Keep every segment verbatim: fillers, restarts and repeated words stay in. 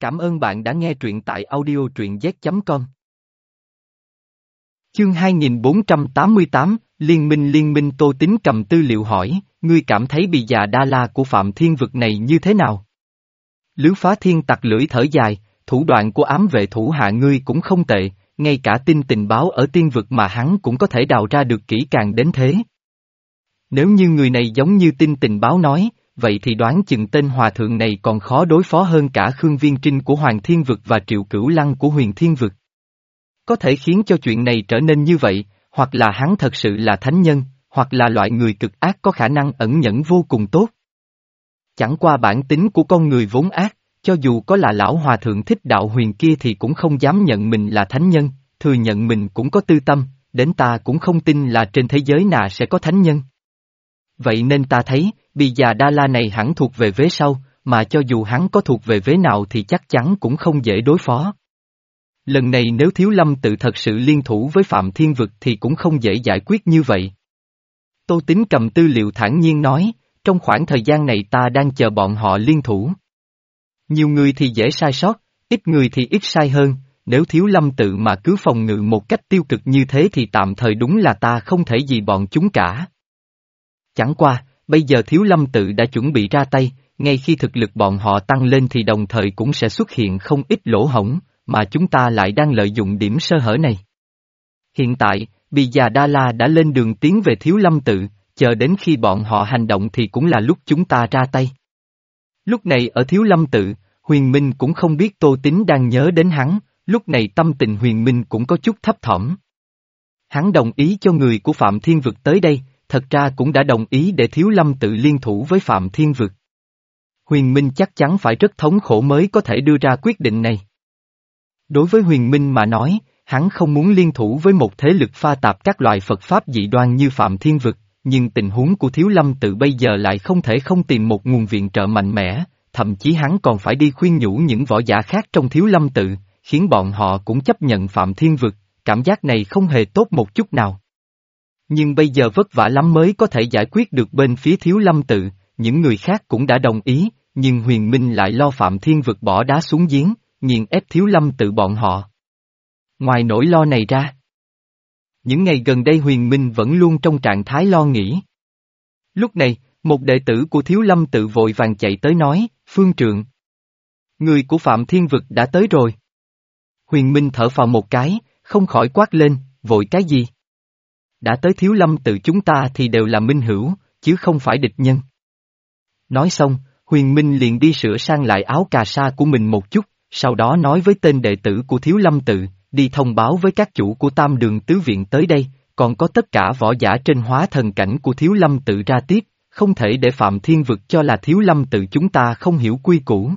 Cảm ơn bạn đã nghe truyện tại audio truyện z chấm com. Chương hai nghìn bốn trăm tám mươi tám, Liên minh Liên minh Tô Tín cầm tư liệu hỏi, ngươi cảm thấy Bì Già Đa La của Phạm Thiên Vực này như thế nào? Lữ Phá Thiên tặc lưỡi thở dài, thủ đoạn của ám vệ thủ hạ ngươi cũng không tệ, ngay cả tin tình báo ở tiên vực mà hắn cũng có thể đào ra được kỹ càng đến thế. Nếu như người này giống như tin tình báo nói, vậy thì đoán chừng tên hòa thượng này còn khó đối phó hơn cả Khương Viên Trinh của Hoàng Thiên Vực và Triệu Cửu Lăng của Huyền Thiên Vực. Có thể khiến cho chuyện này trở nên như vậy, hoặc là hắn thật sự là thánh nhân, hoặc là loại người cực ác có khả năng ẩn nhẫn vô cùng tốt. Chẳng qua bản tính của con người vốn ác, cho dù có là lão hòa thượng Thích Đạo Huyền kia thì cũng không dám nhận mình là thánh nhân, thừa nhận mình cũng có tư tâm, đến ta cũng không tin là trên thế giới nào sẽ có thánh nhân. Vậy nên ta thấy, Bì Già Đa La này hẳn thuộc về vế sau, mà cho dù hắn có thuộc về vế nào thì chắc chắn cũng không dễ đối phó. Lần này nếu Thiếu Lâm tự thật sự liên thủ với Phạm Thiên Vực thì cũng không dễ giải quyết như vậy. Tô Tín cầm tư liệu thản nhiên nói, trong khoảng thời gian này ta đang chờ bọn họ liên thủ. Nhiều người thì dễ sai sót, ít người thì ít sai hơn, nếu Thiếu Lâm tự mà cứ phòng ngự một cách tiêu cực như thế thì tạm thời đúng là ta không thể gì bọn chúng cả. Chẳng qua, bây giờ Thiếu Lâm tự đã chuẩn bị ra tay, ngay khi thực lực bọn họ tăng lên thì đồng thời cũng sẽ xuất hiện không ít lỗ hổng, mà chúng ta lại đang lợi dụng điểm sơ hở này. Hiện tại, Bì Già Đa La đã lên đường tiến về Thiếu Lâm tự, chờ đến khi bọn họ hành động thì cũng là lúc chúng ta ra tay. Lúc này ở Thiếu Lâm tự, Huyền Minh cũng không biết Tô Tín đang nhớ đến hắn, lúc này tâm tình Huyền Minh cũng có chút thấp thỏm. Hắn đồng ý cho người của Phạm Thiên Vực tới đây, thật ra cũng đã đồng ý để Thiếu Lâm tự liên thủ với Phạm Thiên Vực. Huyền Minh chắc chắn phải rất thống khổ mới có thể đưa ra quyết định này. Đối với Huyền Minh mà nói, hắn không muốn liên thủ với một thế lực pha tạp các loại Phật Pháp dị đoan như Phạm Thiên Vực, nhưng tình huống của Thiếu Lâm tự bây giờ lại không thể không tìm một nguồn viện trợ mạnh mẽ, thậm chí hắn còn phải đi khuyên nhủ những võ giả khác trong Thiếu Lâm tự, khiến bọn họ cũng chấp nhận Phạm Thiên Vực, cảm giác này không hề tốt một chút nào. Nhưng bây giờ vất vả lắm mới có thể giải quyết được bên phía Thiếu Lâm tự, những người khác cũng đã đồng ý, nhưng Huyền Minh lại lo Phạm Thiên Vực bỏ đá xuống giếng, nghiền ép Thiếu Lâm tự bọn họ. Ngoài nỗi lo này ra, những ngày gần đây Huyền Minh vẫn luôn trong trạng thái lo nghĩ. Lúc này, một đệ tử của Thiếu Lâm tự vội vàng chạy tới nói, Phương Trượng, người của Phạm Thiên Vực đã tới rồi. Huyền Minh thở phào một cái, không khỏi quát lên, vội cái gì? Đã tới Thiếu Lâm tự chúng ta thì đều là minh hữu, chứ không phải địch nhân. Nói xong, Huyền Minh liền đi sửa sang lại áo cà sa của mình một chút, sau đó nói với tên đệ tử của Thiếu Lâm tự, đi thông báo với các chủ của Tam Đường Tứ Viện tới đây, còn có tất cả võ giả trên hóa thần cảnh của Thiếu Lâm tự ra tiếp, không thể để Phạm Thiên Vực cho là Thiếu Lâm tự chúng ta không hiểu quy củ.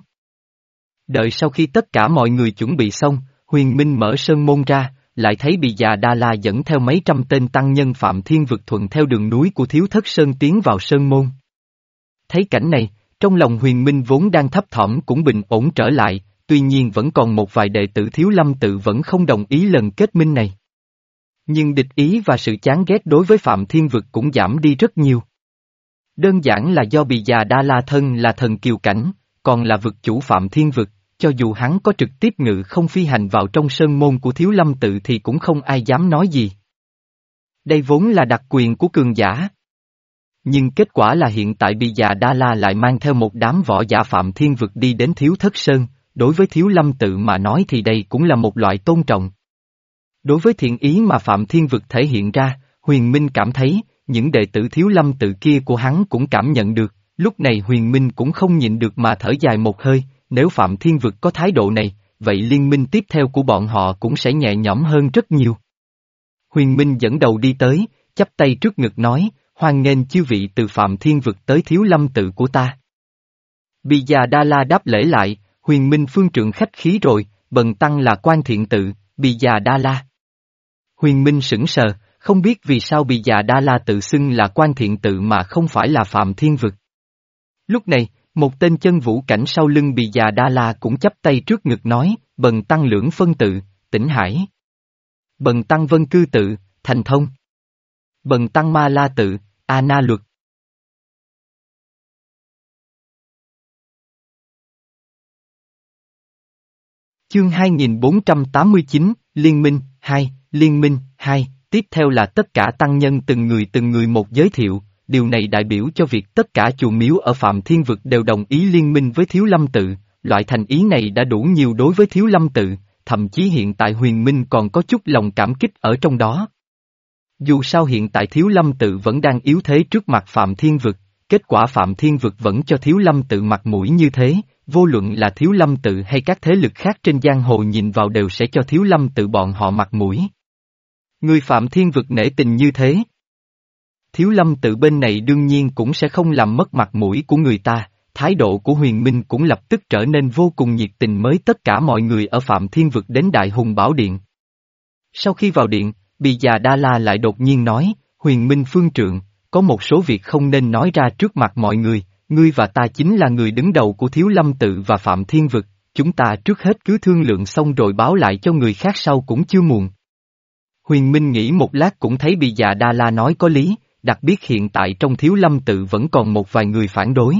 Đợi sau khi tất cả mọi người chuẩn bị xong, Huyền Minh mở sơn môn ra, lại thấy Bì Già Đa La dẫn theo mấy trăm tên tăng nhân Phạm Thiên Vực thuận theo đường núi của Thiếu Thất Sơn tiến vào sơn môn. Thấy cảnh này, trong lòng Huyền Minh vốn đang thấp thỏm cũng bình ổn trở lại, tuy nhiên vẫn còn một vài đệ tử Thiếu Lâm tự vẫn không đồng ý lần kết minh này. Nhưng địch ý và sự chán ghét đối với Phạm Thiên Vực cũng giảm đi rất nhiều. Đơn giản là do Bì Già Đa La thân là thần kiều cảnh, còn là vực chủ Phạm Thiên Vực, cho dù hắn có trực tiếp ngự không phi hành vào trong sơn môn của Thiếu Lâm tự thì cũng không ai dám nói gì. Đây vốn là đặc quyền của cường giả. Nhưng kết quả là hiện tại Bì Già Đa La lại mang theo một đám võ giả Phạm Thiên Vực đi đến Thiếu Thất Sơn, đối với Thiếu Lâm tự mà nói thì đây cũng là một loại tôn trọng. Đối với thiện ý mà Phạm Thiên Vực thể hiện ra, Huyền Minh cảm thấy, những đệ tử Thiếu Lâm tự kia của hắn cũng cảm nhận được, lúc này Huyền Minh cũng không nhịn được mà thở dài một hơi, nếu Phạm Thiên Vực có thái độ này, vậy liên minh tiếp theo của bọn họ cũng sẽ nhẹ nhõm hơn rất nhiều. Huyền Minh dẫn đầu đi tới, chắp tay trước ngực nói, hoan nghênh chư vị từ Phạm Thiên Vực tới Thiếu Lâm tự của ta. Bì Già Đa La đáp lễ lại, Huyền Minh Phương Trượng khách khí rồi, bần tăng là Quan Thiện tự, Bì Già Đa La. Huyền Minh sững sờ, không biết vì sao Bì Già Đa La tự xưng là Quan Thiện tự mà không phải là Phạm Thiên Vực. Lúc này, một tên chân vũ cảnh sau lưng Bì Già Đa La cũng chắp tay trước ngực nói, bần tăng Lưỡng Phân tự, Tỉnh Hải. Bần tăng Vân Cư tự, Thành Thông. Bần tăng Ma La tự, A Na Luật. Chương hai nghìn bốn trăm tám mươi chín, Liên minh, hai, Liên minh, hai, tiếp theo là tất cả tăng nhân từng người từng người một giới thiệu, điều này đại biểu cho việc tất cả chùa miếu ở Phạm Thiên Vực đều đồng ý liên minh với Thiếu Lâm Tự, loại thành ý này đã đủ nhiều đối với Thiếu Lâm Tự, thậm chí hiện tại Huyền Minh còn có chút lòng cảm kích ở trong đó. Dù sao hiện tại Thiếu Lâm Tự vẫn đang yếu thế trước mặt Phạm Thiên Vực, kết quả Phạm Thiên Vực vẫn cho Thiếu Lâm Tự mặt mũi như thế, vô luận là Thiếu Lâm Tự hay các thế lực khác trên giang hồ nhìn vào đều sẽ cho Thiếu Lâm Tự bọn họ mặt mũi. Người Phạm Thiên Vực nể tình như thế. Thiếu Lâm Tự bên này đương nhiên cũng sẽ không làm mất mặt mũi của người ta, thái độ của Huyền Minh cũng lập tức trở nên vô cùng nhiệt tình mới tất cả mọi người ở Phạm Thiên Vực đến Đại Hùng Bảo Điện. Sau khi vào điện, Bì Già Đa La lại đột nhiên nói, Huyền Minh phương trượng, có một số việc không nên nói ra trước mặt mọi người, ngươi và ta chính là người đứng đầu của Thiếu Lâm Tự và Phạm Thiên Vực, chúng ta trước hết cứ thương lượng xong rồi báo lại cho người khác sau cũng chưa muộn. Huyền Minh nghĩ một lát cũng thấy Bì Già Đa La nói có lý, đặc biệt hiện tại trong Thiếu Lâm Tự vẫn còn một vài người phản đối.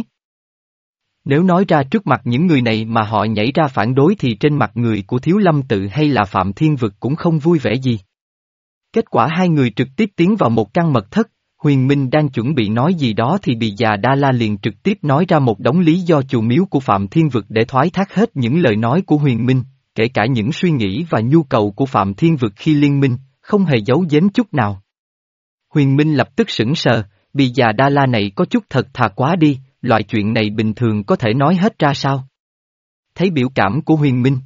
Nếu nói ra trước mặt những người này mà họ nhảy ra phản đối thì trên mặt người của Thiếu Lâm Tự hay là Phạm Thiên Vực cũng không vui vẻ gì. Kết quả hai người trực tiếp tiến vào một căn mật thất, Huyền Minh đang chuẩn bị nói gì đó thì Bì Già Đa La liền trực tiếp nói ra một đống lý do chùa miếu của Phạm Thiên Vực để thoái thác hết những lời nói của Huyền Minh, kể cả những suy nghĩ và nhu cầu của Phạm Thiên Vực khi liên minh, không hề giấu giếm chút nào. Huyền Minh lập tức sững sờ, Bì Già Đa La này có chút thật thà quá đi, loại chuyện này bình thường có thể nói hết ra sao? Thấy biểu cảm của Huyền Minh.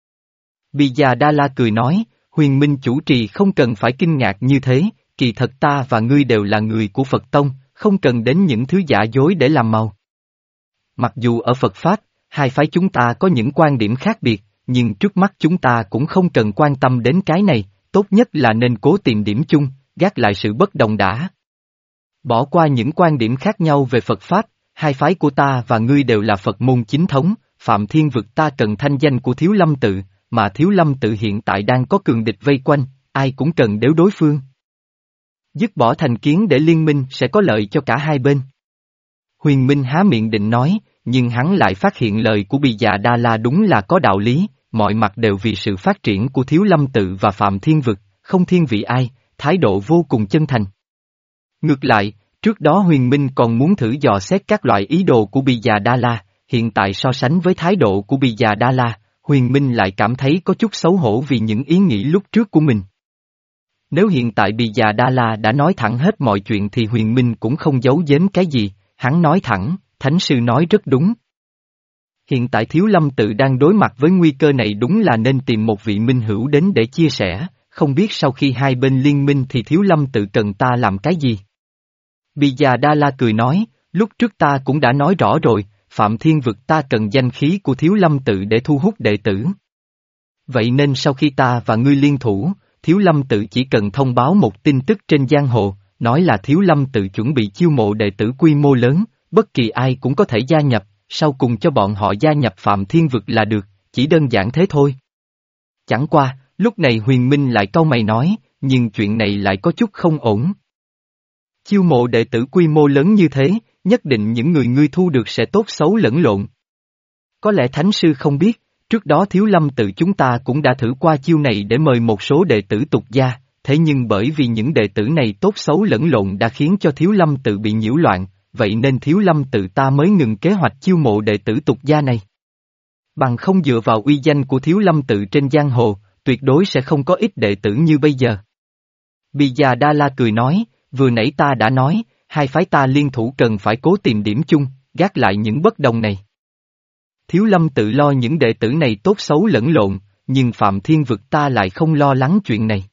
Bì Già Đa La cười nói, Huyền Minh chủ trì không cần phải kinh ngạc như thế, kỳ thật ta và ngươi đều là người của Phật Tông, không cần đến những thứ giả dối để làm màu. Mặc dù ở Phật Pháp, hai phái chúng ta có những quan điểm khác biệt, nhưng trước mắt chúng ta cũng không cần quan tâm đến cái này, tốt nhất là nên cố tìm điểm chung, gác lại sự bất đồng đã. Bỏ qua những quan điểm khác nhau về Phật Pháp, hai phái của ta và ngươi đều là Phật môn chính thống, Phạm Thiên Vực ta cần thanh danh của Thiếu Lâm Tự, mà Thiếu Lâm Tự hiện tại đang có cường địch vây quanh, ai cũng cần đếu đối phương. Dứt bỏ thành kiến để liên minh sẽ có lợi cho cả hai bên. Huyền Minh há miệng định nói, nhưng hắn lại phát hiện lời của Bì Già Đa La đúng là có đạo lý, mọi mặt đều vì sự phát triển của Thiếu Lâm Tự và Phạm Thiên Vực, không thiên vị ai, thái độ vô cùng chân thành. Ngược lại, trước đó Huyền Minh còn muốn thử dò xét các loại ý đồ của Bì Già Đa La, hiện tại so sánh với thái độ của Bì Già Đa La, Huyền Minh lại cảm thấy có chút xấu hổ vì những ý nghĩ lúc trước của mình. Nếu hiện tại Bì Già Đa La đã nói thẳng hết mọi chuyện thì Huyền Minh cũng không giấu giếm cái gì, hắn nói thẳng, Thánh Sư nói rất đúng. Hiện tại Thiếu Lâm Tự đang đối mặt với nguy cơ này đúng là nên tìm một vị minh hữu đến để chia sẻ, không biết sau khi hai bên liên minh thì Thiếu Lâm Tự cần ta làm cái gì. Bì Già Đa La cười nói, lúc trước ta cũng đã nói rõ rồi, Phạm Thiên Vực ta cần danh khí của Thiếu Lâm Tự để thu hút đệ tử. Vậy nên sau khi ta và ngươi liên thủ, Thiếu Lâm Tự chỉ cần thông báo một tin tức trên giang hồ, nói là Thiếu Lâm Tự chuẩn bị chiêu mộ đệ tử quy mô lớn, bất kỳ ai cũng có thể gia nhập, sau cùng cho bọn họ gia nhập Phạm Thiên Vực là được, chỉ đơn giản thế thôi. Chẳng qua, lúc này Huyền Minh lại cau mày nói, nhưng chuyện này lại có chút không ổn. Chiêu mộ đệ tử quy mô lớn như thế, nhất định những người ngươi thu được sẽ tốt xấu lẫn lộn. Có lẽ Thánh Sư không biết, trước đó Thiếu Lâm Tự chúng ta cũng đã thử qua chiêu này để mời một số đệ tử tục gia, thế nhưng bởi vì những đệ tử này tốt xấu lẫn lộn đã khiến cho Thiếu Lâm Tự bị nhiễu loạn, vậy nên Thiếu Lâm Tự ta mới ngừng kế hoạch chiêu mộ đệ tử tục gia này. Bằng không dựa vào uy danh của Thiếu Lâm Tự trên giang hồ, tuyệt đối sẽ không có ít đệ tử như bây giờ. Bì Già Đa La cười nói, vừa nãy ta đã nói, hai phái ta liên thủ cần phải cố tìm điểm chung, gác lại những bất đồng này. Thiếu Lâm Tự lo những đệ tử này tốt xấu lẫn lộn, nhưng Phạm Thiên Vực ta lại không lo lắng chuyện này.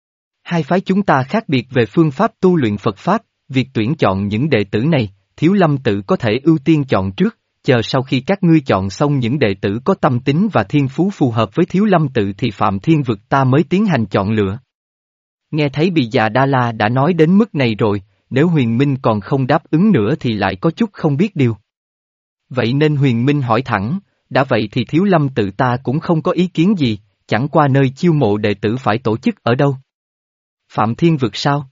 Hai phái chúng ta khác biệt về phương pháp tu luyện Phật Pháp, việc tuyển chọn những đệ tử này, Thiếu Lâm Tự có thể ưu tiên chọn trước, chờ sau khi các ngươi chọn xong những đệ tử có tâm tính và thiên phú phù hợp với Thiếu Lâm Tự thì Phạm Thiên Vực ta mới tiến hành chọn lựa. Nghe thấy Bì Già Đa La đã nói đến mức này rồi, nếu Huyền Minh còn không đáp ứng nữa thì lại có chút không biết điều. Vậy nên Huyền Minh hỏi thẳng, đã vậy thì Thiếu Lâm Tự ta cũng không có ý kiến gì, chẳng qua nơi chiêu mộ đệ tử phải tổ chức ở đâu? Phạm Thiên Vực sao?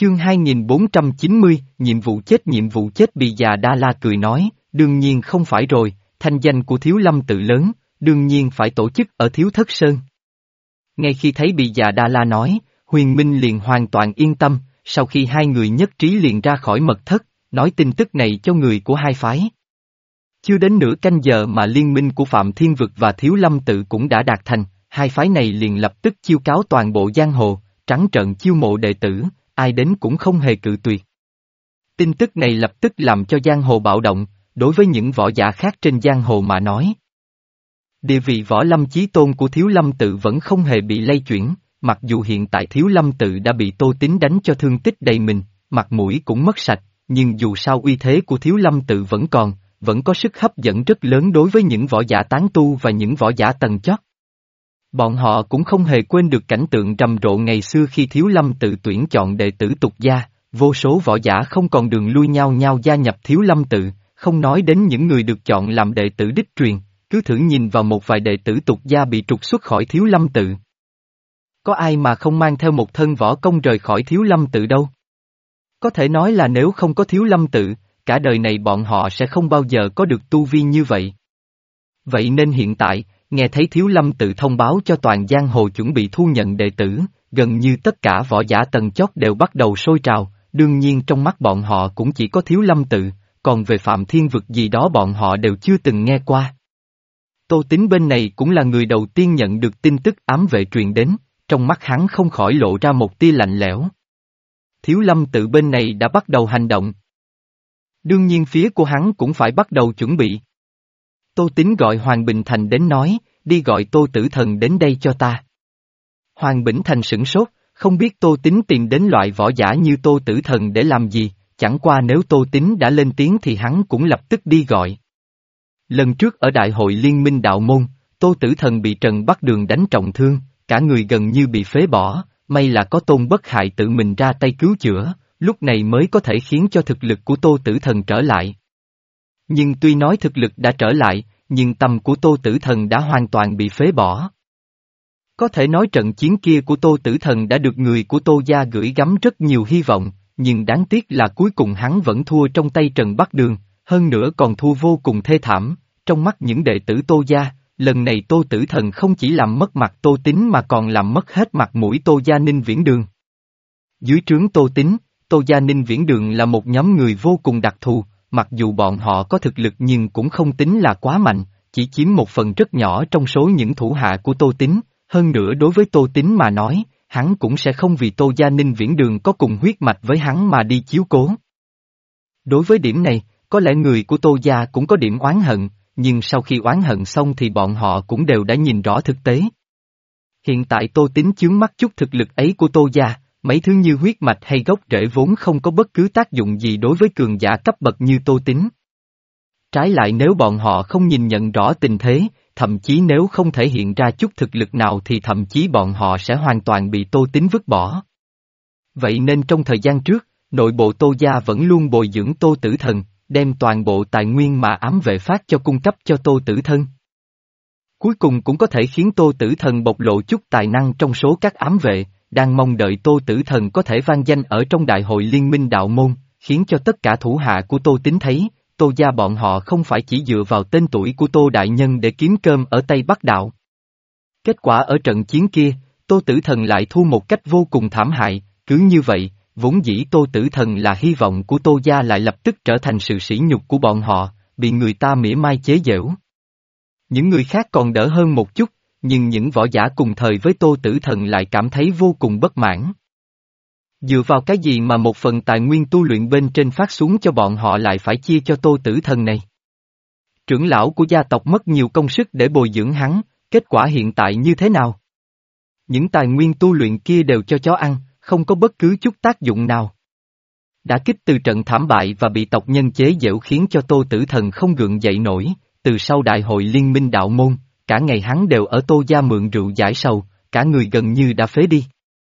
Chương hai nghìn bốn trăm chín mươi, nhiệm vụ chết nhiệm vụ chết Bì già Đa La cười nói, đương nhiên không phải rồi, thanh danh của Thiếu Lâm tự lớn, đương nhiên phải tổ chức ở Thiếu Thất Sơn. Ngay khi thấy Bì già Đa La nói, Huyền Minh liền hoàn toàn yên tâm, sau khi hai người nhất trí liền ra khỏi mật thất, nói tin tức này cho người của hai phái. Chưa đến nửa canh giờ mà liên minh của Phạm Thiên Vực và Thiếu Lâm tự cũng đã đạt thành, hai phái này liền lập tức chiêu cáo toàn bộ giang hồ, trắng trợn chiêu mộ đệ tử, ai đến cũng không hề cự tuyệt. Tin tức này lập tức làm cho giang hồ bạo động, đối với những võ giả khác trên giang hồ mà nói. Địa vị võ lâm chí tôn của Thiếu Lâm tự vẫn không hề bị lay chuyển, mặc dù hiện tại Thiếu Lâm tự đã bị Tô Tín đánh cho thương tích đầy mình, mặt mũi cũng mất sạch, nhưng dù sao uy thế của Thiếu Lâm tự vẫn còn, vẫn có sức hấp dẫn rất lớn đối với những võ giả tán tu và những võ giả tầng chót. Bọn họ cũng không hề quên được cảnh tượng rầm rộ ngày xưa khi Thiếu Lâm tự tuyển chọn đệ tử tục gia, vô số võ giả không còn đường lui nhau nhau gia nhập Thiếu Lâm tự, không nói đến những người được chọn làm đệ tử đích truyền, cứ thử nhìn vào một vài đệ tử tục gia bị trục xuất khỏi Thiếu Lâm tự. Có ai mà không mang theo một thân võ công rời khỏi Thiếu Lâm tự đâu? Có thể nói là nếu không có Thiếu Lâm tự, cả đời này bọn họ sẽ không bao giờ có được tu vi như vậy. Vậy nên hiện tại, nghe thấy Thiếu Lâm tự thông báo cho toàn giang hồ chuẩn bị thu nhận đệ tử, gần như tất cả võ giả tầng chót đều bắt đầu sôi trào, đương nhiên trong mắt bọn họ cũng chỉ có Thiếu Lâm tự, còn về Phạm Thiên Vực gì đó bọn họ đều chưa từng nghe qua. Tô Tín bên này cũng là người đầu tiên nhận được tin tức ám vệ truyền đến, trong mắt hắn không khỏi lộ ra một tia lạnh lẽo. Thiếu Lâm tự bên này đã bắt đầu hành động. Đương nhiên phía của hắn cũng phải bắt đầu chuẩn bị. Tô Tín gọi Hoàng Bình Thành đến nói, đi gọi Tô Tử Thần đến đây cho ta. Hoàng Bình Thành sửng sốt, không biết Tô Tín tìm đến loại võ giả như Tô Tử Thần để làm gì, chẳng qua nếu Tô Tín đã lên tiếng thì hắn cũng lập tức đi gọi. Lần trước ở đại hội liên minh đạo môn, Tô Tử Thần bị Trần Bắc Đường đánh trọng thương, cả người gần như bị phế bỏ, may là có Tôn Bất Hại tự mình ra tay cứu chữa, lúc này mới có thể khiến cho thực lực của Tô Tử Thần trở lại. Nhưng tuy nói thực lực đã trở lại, nhưng tâm của Tô Tử Thần đã hoàn toàn bị phế bỏ. Có thể nói trận chiến kia của Tô Tử Thần đã được người của Tô gia gửi gắm rất nhiều hy vọng, nhưng đáng tiếc là cuối cùng hắn vẫn thua trong tay Trần Bắc Đường, hơn nữa còn thua vô cùng thê thảm, trong mắt những đệ tử Tô gia, lần này Tô Tử Thần không chỉ làm mất mặt Tô Tín mà còn làm mất hết mặt mũi Tô gia Ninh Viễn Đường. Dưới trướng Tô Tín, Tô gia Ninh Viễn Đường là một nhóm người vô cùng đặc thù, mặc dù bọn họ có thực lực nhưng cũng không tính là quá mạnh, chỉ chiếm một phần rất nhỏ trong số những thủ hạ của Tô Tín, hơn nữa đối với Tô Tín mà nói, hắn cũng sẽ không vì Tô gia Ninh Viễn Đường có cùng huyết mạch với hắn mà đi chiếu cố. Đối với điểm này, có lẽ người của Tô gia cũng có điểm oán hận, nhưng sau khi oán hận xong thì bọn họ cũng đều đã nhìn rõ thực tế. Hiện tại Tô Tín chướng mắt chút thực lực ấy của Tô gia, mấy thứ như huyết mạch hay gốc rễ vốn không có bất cứ tác dụng gì đối với cường giả cấp bậc như Tô Tín. Trái lại nếu bọn họ không nhìn nhận rõ tình thế, thậm chí nếu không thể hiện ra chút thực lực nào thì thậm chí bọn họ sẽ hoàn toàn bị Tô Tín vứt bỏ. Vậy nên trong thời gian trước, nội bộ Tô gia vẫn luôn bồi dưỡng Tô Tử Thần, đem toàn bộ tài nguyên mà ám vệ phát cho cung cấp cho Tô Tử Thân. Cuối cùng cũng có thể khiến Tô Tử Thần bộc lộ chút tài năng trong số các ám vệ, đang mong đợi Tô Tử Thần có thể vang danh ở trong đại hội liên minh đạo môn, khiến cho tất cả thủ hạ của Tô Tín thấy, Tô gia bọn họ không phải chỉ dựa vào tên tuổi của Tô Đại Nhân để kiếm cơm ở Tây Bắc Đạo. Kết quả ở trận chiến kia, Tô Tử Thần lại thua một cách vô cùng thảm hại, cứ như vậy, vốn dĩ Tô Tử Thần là hy vọng của Tô gia lại lập tức trở thành sự sỉ nhục của bọn họ, bị người ta mỉa mai chế giễu. Những người khác còn đỡ hơn một chút, nhưng những võ giả cùng thời với Tô Tử Thần lại cảm thấy vô cùng bất mãn. Dựa vào cái gì mà một phần tài nguyên tu luyện bên trên phát xuống cho bọn họ lại phải chia cho Tô Tử Thần này? Trưởng lão của gia tộc mất nhiều công sức để bồi dưỡng hắn, kết quả hiện tại như thế nào? Những tài nguyên tu luyện kia đều cho chó ăn, không có bất cứ chút tác dụng nào. Đã kích từ trận thảm bại và bị tộc nhân chế giễu khiến cho Tô Tử Thần không gượng dậy nổi, từ sau đại hội liên minh đạo môn, cả ngày hắn đều ở Tô gia mượn rượu giải sầu, cả người gần như đã phế đi.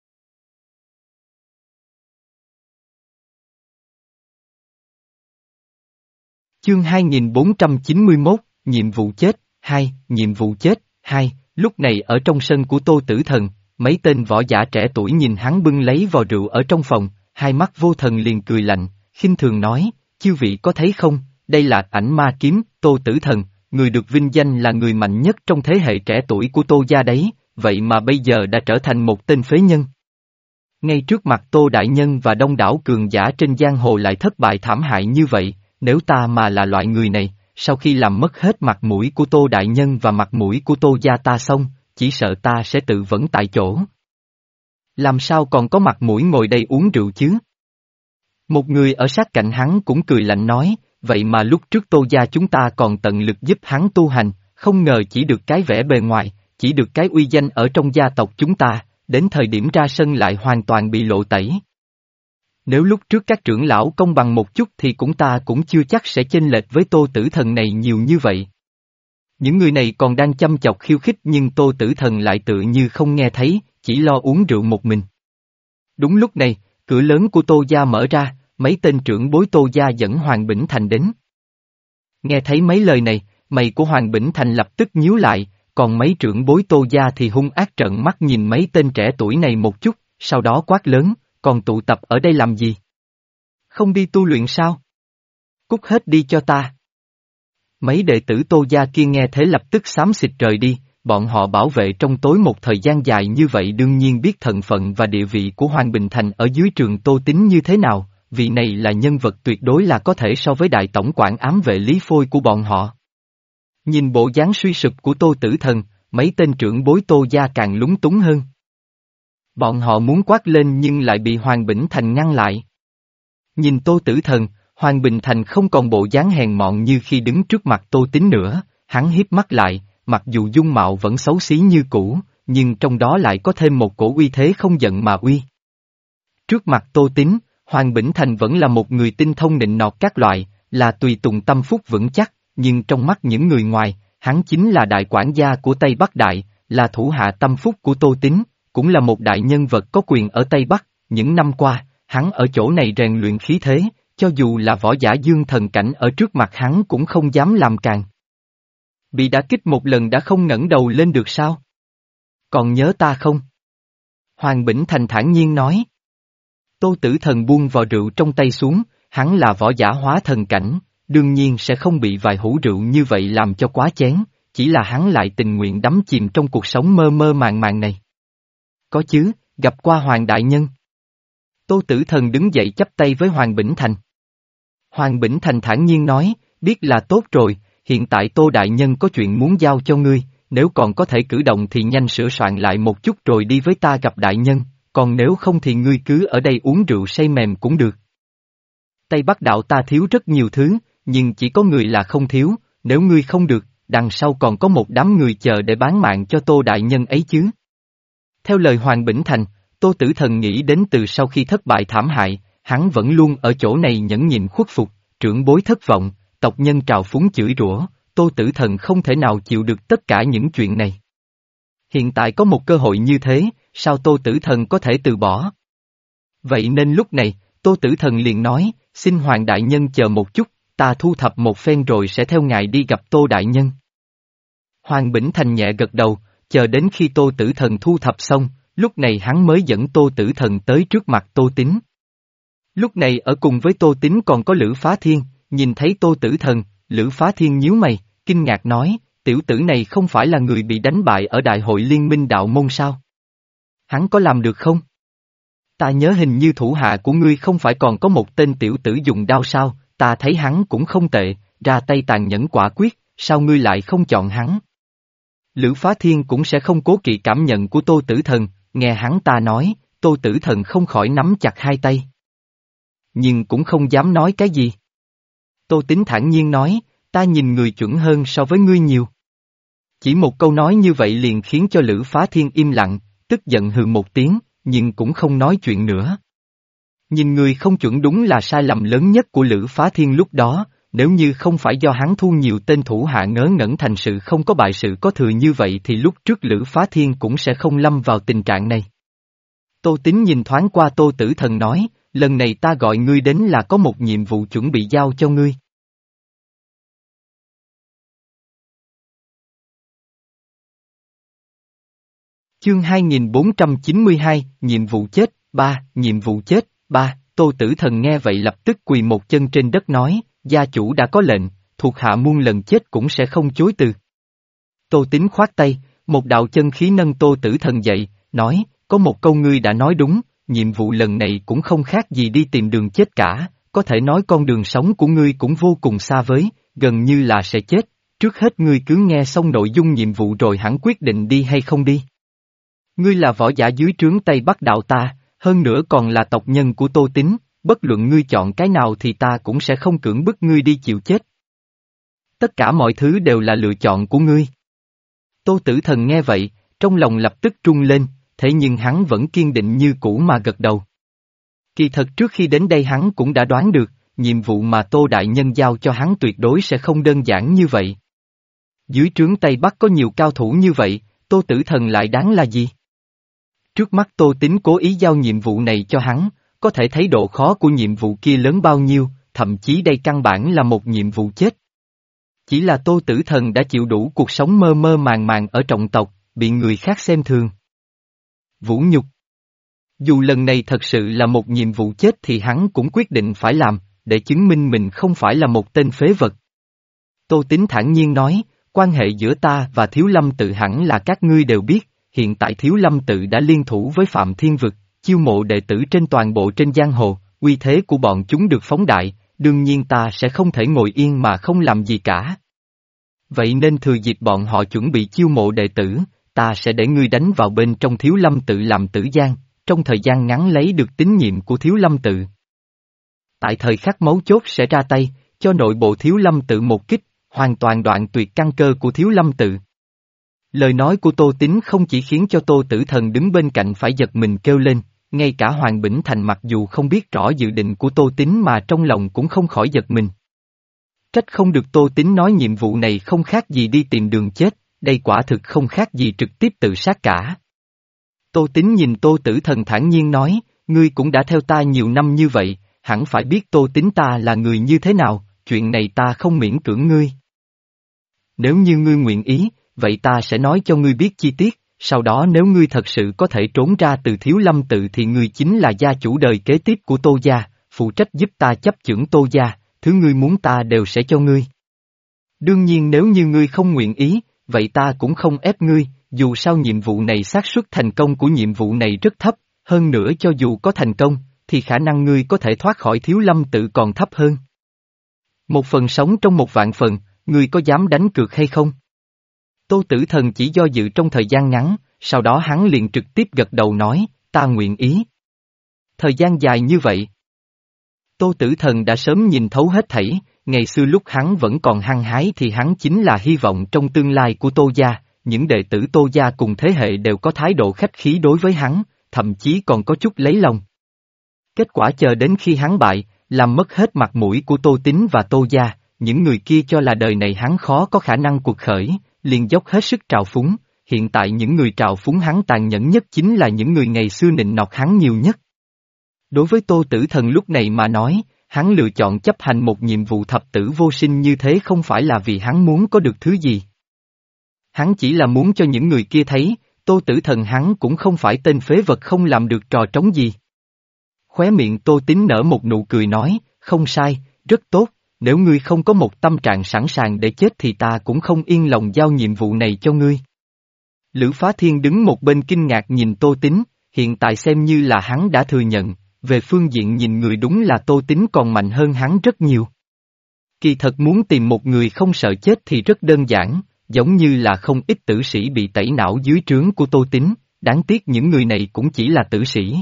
Chương hai nghìn bốn trăm chín mươi mốt, nhiệm vụ chết, hai, nhiệm vụ chết, hai, lúc này ở trong sân của Tô Tử Thần, mấy tên võ giả trẻ tuổi nhìn hắn bưng lấy vò rượu ở trong phòng, hai mắt vô thần liền cười lạnh, khinh thường nói, chư vị có thấy không, đây là ảnh ma kiếm, Tô Tử Thần, người được vinh danh là người mạnh nhất trong thế hệ trẻ tuổi của Tô gia đấy, vậy mà bây giờ đã trở thành một tên phế nhân. Ngay trước mặt Tô Đại Nhân và đông đảo cường giả trên giang hồ lại thất bại thảm hại như vậy, nếu ta mà là loại người này, sau khi làm mất hết mặt mũi của Tô Đại Nhân và mặt mũi của Tô gia ta xong, chỉ sợ ta sẽ tự vẫn tại chỗ. Làm sao còn có mặt mũi ngồi đây uống rượu chứ? Một người ở sát cạnh hắn cũng cười lạnh nói, vậy mà lúc trước Tô gia chúng ta còn tận lực giúp hắn tu hành, không ngờ chỉ được cái vẻ bề ngoài, chỉ được cái uy danh ở trong gia tộc chúng ta, đến thời điểm ra sân lại hoàn toàn bị lộ tẩy. Nếu lúc trước các trưởng lão công bằng một chút thì cũng ta cũng chưa chắc sẽ chênh lệch với Tô Tử Thần này nhiều như vậy. Những người này còn đang chăm chọc khiêu khích nhưng Tô Tử Thần lại tự như không nghe thấy, chỉ lo uống rượu một mình. Đúng lúc này, cửa lớn của Tô gia mở ra, mấy tên trưởng bối Tô gia dẫn Hoàng Bỉnh Thành đến. Nghe thấy mấy lời này, mày của Hoàng Bỉnh Thành lập tức nhíu lại, còn mấy trưởng bối Tô gia thì hung ác trợn mắt nhìn mấy tên trẻ tuổi này một chút, sau đó quát lớn, còn tụ tập ở đây làm gì? Không đi tu luyện sao? Cút hết đi cho ta. Mấy đệ tử Tô gia kia nghe thế lập tức xám xịt rời đi, bọn họ bảo vệ trong tối một thời gian dài như vậy đương nhiên biết thân phận và địa vị của Hoàng Bình Thành ở dưới trường Tô Tín như thế nào, vị này là nhân vật tuyệt đối là có thể so với đại tổng quản ám vệ Lý Phôi của bọn họ. Nhìn bộ dáng suy sụp của Tô Tử Thần, mấy tên trưởng bối Tô gia càng lúng túng hơn. Bọn họ muốn quát lên nhưng lại bị Hoàng Bỉnh Thành ngăn lại. Nhìn Tô Tử Thần, Hoàng Bình Thành không còn bộ dáng hèn mọn như khi đứng trước mặt Tô Tín nữa, hắn hiếp mắt lại, mặc dù dung mạo vẫn xấu xí như cũ, nhưng trong đó lại có thêm một cổ uy thế không giận mà uy. Trước mặt Tô Tín, Hoàng Bỉnh Thành vẫn là một người tinh thông nịnh nọt các loại, là tùy tùng tâm phúc vững chắc, nhưng trong mắt những người ngoài, hắn chính là đại quản gia của Tây Bắc Đại, là thủ hạ tâm phúc của Tô Tín, cũng là một đại nhân vật có quyền ở Tây Bắc, những năm qua, hắn ở chỗ này rèn luyện khí thế, cho dù là võ giả dương thần cảnh ở trước mặt hắn cũng không dám làm càng. Bị đả kích một lần đã không ngẩng đầu lên được sao? Còn nhớ ta không? Hoàng Bỉnh Thành thản nhiên nói. Tô Tử Thần buông vò rượu trong tay xuống, hắn là võ giả hóa thần cảnh, đương nhiên sẽ không bị vài hũ rượu như vậy làm cho quá chén, chỉ là hắn lại tình nguyện đắm chìm trong cuộc sống mơ mơ màng màng này. Có chứ, gặp qua Hoàng Đại Nhân. Tô Tử Thần đứng dậy chắp tay với Hoàng Bỉnh Thành. Hoàng Bỉnh Thành thản nhiên nói, biết là tốt rồi, hiện tại Tô Đại Nhân có chuyện muốn giao cho ngươi, nếu còn có thể cử động thì nhanh sửa soạn lại một chút rồi đi với ta gặp Đại Nhân, còn nếu không thì ngươi cứ ở đây uống rượu say mềm cũng được. Tây Bắc Đạo ta thiếu rất nhiều thứ, nhưng chỉ có người là không thiếu, nếu ngươi không được, đằng sau còn có một đám người chờ để bán mạng cho Tô Đại Nhân ấy chứ. Theo lời Hoàng Bỉnh Thành, Tô Tử Thần nghĩ đến từ sau khi thất bại thảm hại, hắn vẫn luôn ở chỗ này nhẫn nhịn khuất phục, trưởng bối thất vọng, tộc nhân trào phúng chửi rủa, Tô Tử Thần không thể nào chịu được tất cả những chuyện này. Hiện tại có một cơ hội như thế, sao Tô Tử Thần có thể từ bỏ? Vậy nên lúc này, Tô Tử Thần liền nói, xin Hoàng Đại Nhân chờ một chút, ta thu thập một phen rồi sẽ theo ngài đi gặp Tô Đại Nhân. Hoàng Bỉnh Thành nhẹ gật đầu, chờ đến khi Tô Tử Thần thu thập xong, lúc này hắn mới dẫn Tô Tử Thần tới trước mặt Tô Tín. Lúc này ở cùng với Tô Tín còn có Lữ Phá Thiên, nhìn thấy Tô Tử Thần, Lữ Phá Thiên nhíu mày, kinh ngạc nói, tiểu tử này không phải là người bị đánh bại ở Đại hội Liên minh Đạo Môn sao? Hắn có làm được không? Ta nhớ hình như thủ hạ của ngươi không phải còn có một tên tiểu tử dùng đao sao, ta thấy hắn cũng không tệ, ra tay tàn nhẫn quả quyết, sao ngươi lại không chọn hắn? Lữ Phá Thiên cũng sẽ không cố kỵ cảm nhận của Tô Tử Thần, nghe hắn ta nói, Tô Tử Thần không khỏi nắm chặt hai tay. Nhưng cũng không dám nói cái gì. Tô Tín thản nhiên nói, ta nhìn người chuẩn hơn so với ngươi nhiều. Chỉ một câu nói như vậy liền khiến cho Lữ Phá Thiên im lặng, tức giận hừ một tiếng, nhưng cũng không nói chuyện nữa. Nhìn người không chuẩn đúng là sai lầm lớn nhất của Lữ Phá Thiên lúc đó, nếu như không phải do hắn thu nhiều tên thủ hạ ngớ ngẩn thành sự không có bại sự có thừa như vậy thì lúc trước Lữ Phá Thiên cũng sẽ không lâm vào tình trạng này. Tô Tín nhìn thoáng qua Tô Tử Thần nói, lần này ta gọi ngươi đến là có một nhiệm vụ chuẩn bị giao cho ngươi. Chương hai nghìn bốn trăm chín mươi hai, nhiệm vụ chết, ba, nhiệm vụ chết, ba, Tô Tử Thần nghe vậy lập tức quỳ một chân trên đất nói, gia chủ đã có lệnh, thuộc hạ muôn lần chết cũng sẽ không chối từ. Tô Tín khoát tay, một đạo chân khí nâng Tô Tử Thần dậy, nói, có một câu ngươi đã nói đúng, nhiệm vụ lần này cũng không khác gì đi tìm đường chết cả, có thể nói con đường sống của ngươi cũng vô cùng xa vời, gần như là sẽ chết, trước hết ngươi cứ nghe xong nội dung nhiệm vụ rồi hẳn quyết định đi hay không đi. Ngươi là võ giả dưới trướng Tây Bắc đạo ta, hơn nữa còn là tộc nhân của Tô Tín, bất luận ngươi chọn cái nào thì ta cũng sẽ không cưỡng bức ngươi đi chịu chết. Tất cả mọi thứ đều là lựa chọn của ngươi. Tô Tử Thần nghe vậy, trong lòng lập tức trung lên, thế nhưng hắn vẫn kiên định như cũ mà gật đầu. Kỳ thật trước khi đến đây hắn cũng đã đoán được, nhiệm vụ mà Tô Đại Nhân giao cho hắn tuyệt đối sẽ không đơn giản như vậy. Dưới trướng Tây Bắc có nhiều cao thủ như vậy, Tô Tử Thần lại đáng là gì? Trước mắt Tô Tín cố ý giao nhiệm vụ này cho hắn, có thể thấy độ khó của nhiệm vụ kia lớn bao nhiêu, thậm chí đây căn bản là một nhiệm vụ chết. Chỉ là Tô Tử Thần đã chịu đủ cuộc sống mơ mơ màng màng ở trọng tộc, bị người khác xem thường. Vũ nhục. Dù lần này thật sự là một nhiệm vụ chết thì hắn cũng quyết định phải làm, để chứng minh mình không phải là một tên phế vật. Tô Tín thản nhiên nói, quan hệ giữa ta và Thiếu Lâm Tự hẳn là các ngươi đều biết, hiện tại Thiếu Lâm Tự đã liên thủ với Phạm Thiên Vực, chiêu mộ đệ tử trên toàn bộ trên giang hồ, uy thế của bọn chúng được phóng đại, đương nhiên ta sẽ không thể ngồi yên mà không làm gì cả. Vậy nên thừa dịp bọn họ chuẩn bị chiêu mộ đệ tử, ta sẽ để ngươi đánh vào bên trong Thiếu Lâm Tự làm tử giang, trong thời gian ngắn lấy được tín nhiệm của Thiếu Lâm Tự. Tại thời khắc mấu chốt sẽ ra tay, cho nội bộ Thiếu Lâm Tự một kích, hoàn toàn đoạn tuyệt căn cơ của Thiếu Lâm Tự. Lời nói của Tô Tín không chỉ khiến cho Tô Tử Thần đứng bên cạnh phải giật mình kêu lên, ngay cả Hoàng Bỉnh Thành mặc dù không biết rõ dự định của Tô Tín mà trong lòng cũng không khỏi giật mình. Trách không được Tô Tín nói nhiệm vụ này không khác gì đi tìm đường chết, đây quả thực không khác gì trực tiếp tự sát cả. Tô Tín nhìn Tô Tử Thần thản nhiên nói, ngươi cũng đã theo ta nhiều năm như vậy, hẳn phải biết Tô Tín ta là người như thế nào, chuyện này ta không miễn cưỡng ngươi. Nếu như ngươi nguyện ý, vậy ta sẽ nói cho ngươi biết chi tiết, sau đó nếu ngươi thật sự có thể trốn ra từ Thiếu Lâm Tự thì ngươi chính là gia chủ đời kế tiếp của Tô gia, phụ trách giúp ta chấp chưởng Tô gia, thứ ngươi muốn ta đều sẽ cho ngươi. Đương nhiên nếu như ngươi không nguyện ý, vậy ta cũng không ép ngươi, dù sao nhiệm vụ này xác suất thành công của nhiệm vụ này rất thấp, hơn nữa cho dù có thành công, thì khả năng ngươi có thể thoát khỏi Thiếu Lâm Tự còn thấp hơn. Một phần sống trong một vạn phần, ngươi có dám đánh cược hay không? Tô Tử Thần chỉ do dự trong thời gian ngắn, sau đó hắn liền trực tiếp gật đầu nói, ta nguyện ý. Thời gian dài như vậy. Tô Tử Thần đã sớm nhìn thấu hết thảy, ngày xưa lúc hắn vẫn còn hăng hái thì hắn chính là hy vọng trong tương lai của Tô gia, những đệ tử Tô gia cùng thế hệ đều có thái độ khách khí đối với hắn, thậm chí còn có chút lấy lòng. Kết quả chờ đến khi hắn bại, làm mất hết mặt mũi của Tô Tín và Tô gia, những người kia cho là đời này hắn khó có khả năng cuộc khởi, liền dốc hết sức trào phúng, hiện tại những người trào phúng hắn tàn nhẫn nhất chính là những người ngày xưa nịnh nọt hắn nhiều nhất. Đối với Tô Tử Thần lúc này mà nói, hắn lựa chọn chấp hành một nhiệm vụ thập tử vô sinh như thế không phải là vì hắn muốn có được thứ gì. Hắn chỉ là muốn cho những người kia thấy, Tô Tử Thần hắn cũng không phải tên phế vật không làm được trò trống gì. Khóe miệng Tô Tín nở một nụ cười nói, không sai, rất tốt, nếu ngươi không có một tâm trạng sẵn sàng để chết thì ta cũng không yên lòng giao nhiệm vụ này cho ngươi. Lữ Phá Thiên đứng một bên kinh ngạc nhìn Tô Tín, hiện tại xem như là hắn đã thừa nhận, về phương diện nhìn người đúng là Tô Tín còn mạnh hơn hắn rất nhiều. Kỳ thật muốn tìm một người không sợ chết thì rất đơn giản, giống như là không ít tử sĩ bị tẩy não dưới trướng của Tô Tín, đáng tiếc những người này cũng chỉ là tử sĩ.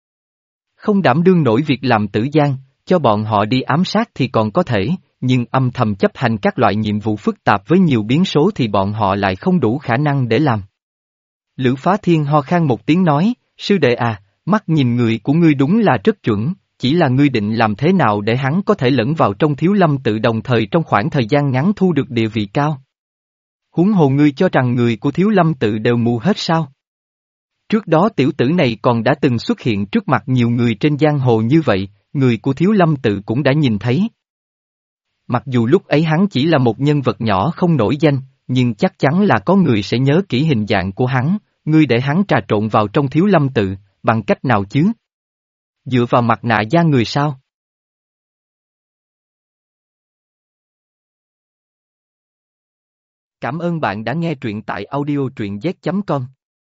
Không đảm đương nổi việc làm tử gian, cho bọn họ đi ám sát thì còn có thể, nhưng âm thầm chấp hành các loại nhiệm vụ phức tạp với nhiều biến số thì bọn họ lại không đủ khả năng để làm. Lữ Phá Thiên ho khan một tiếng nói, sư đệ à, mắt nhìn người của ngươi đúng là rất chuẩn, chỉ là ngươi định làm thế nào để hắn có thể lẫn vào trong Thiếu Lâm Tự đồng thời trong khoảng thời gian ngắn thu được địa vị cao. Huống hồ ngươi cho rằng người của Thiếu Lâm Tự đều mù hết sao? Trước đó tiểu tử này còn đã từng xuất hiện trước mặt nhiều người trên giang hồ như vậy, người của Thiếu Lâm Tự cũng đã nhìn thấy. Mặc dù lúc ấy hắn chỉ là một nhân vật nhỏ không nổi danh, nhưng chắc chắn là có người sẽ nhớ kỹ hình dạng của hắn, ngươi để hắn trà trộn vào trong Thiếu Lâm Tự, bằng cách nào chứ? Dựa vào mặt nạ da người sao? Cảm ơn bạn đã nghe truyện tại audio truyện z chấm com.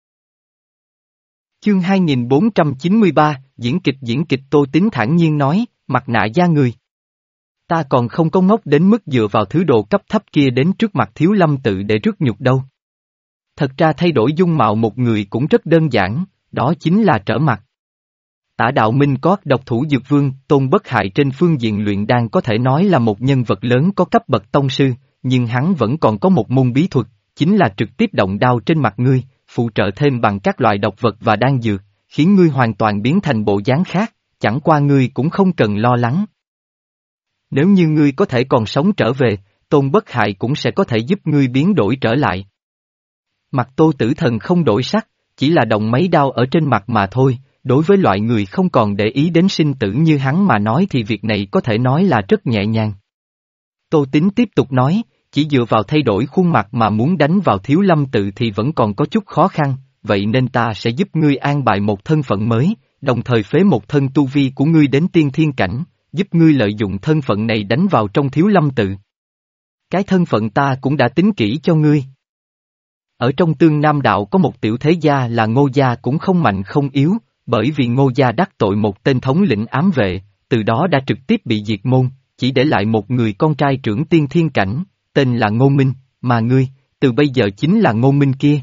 Chương hai nghìn bốn trăm chín mươi ba, diễn kịch diễn kịch Tô Tín thản nhiên nói, mặt nạ da người. Ta còn không có ngốc đến mức dựa vào thứ đồ cấp thấp kia đến trước mặt Thiếu Lâm tự để rước nhục đâu. Thật ra thay đổi dung mạo một người cũng rất đơn giản, đó chính là trở mặt. Tả Đạo Minh có độc thủ dược vương, Tôn Bất Hại trên phương diện luyện đan có thể nói là một nhân vật lớn có cấp bậc tông sư, nhưng hắn vẫn còn có một môn bí thuật, chính là trực tiếp động đao trên mặt ngươi, phụ trợ thêm bằng các loại độc vật và đan dược, khiến ngươi hoàn toàn biến thành bộ dáng khác, chẳng qua ngươi cũng không cần lo lắng. Nếu như ngươi có thể còn sống trở về, Tôn Bất Hại cũng sẽ có thể giúp ngươi biến đổi trở lại. Mặt Tô Tử Thần không đổi sắc, chỉ là động mấy đao ở trên mặt mà thôi, đối với loại người không còn để ý đến sinh tử như hắn mà nói thì việc này có thể nói là rất nhẹ nhàng. Tô Tín tiếp tục nói, chỉ dựa vào thay đổi khuôn mặt mà muốn đánh vào Thiếu Lâm tự thì vẫn còn có chút khó khăn, vậy nên ta sẽ giúp ngươi an bài một thân phận mới, đồng thời phế một thân tu vi của ngươi đến tiên thiên cảnh, giúp ngươi lợi dụng thân phận này đánh vào trong Thiếu Lâm tự. Cái thân phận ta cũng đã tính kỹ cho ngươi. Ở trong Tương Nam đạo có một tiểu thế gia là Ngô gia cũng không mạnh không yếu, bởi vì Ngô gia đắc tội một tên thống lĩnh ám vệ, từ đó đã trực tiếp bị diệt môn, chỉ để lại một người con trai trưởng tiên thiên cảnh, tên là Ngô Minh, mà ngươi, từ bây giờ chính là Ngô Minh kia.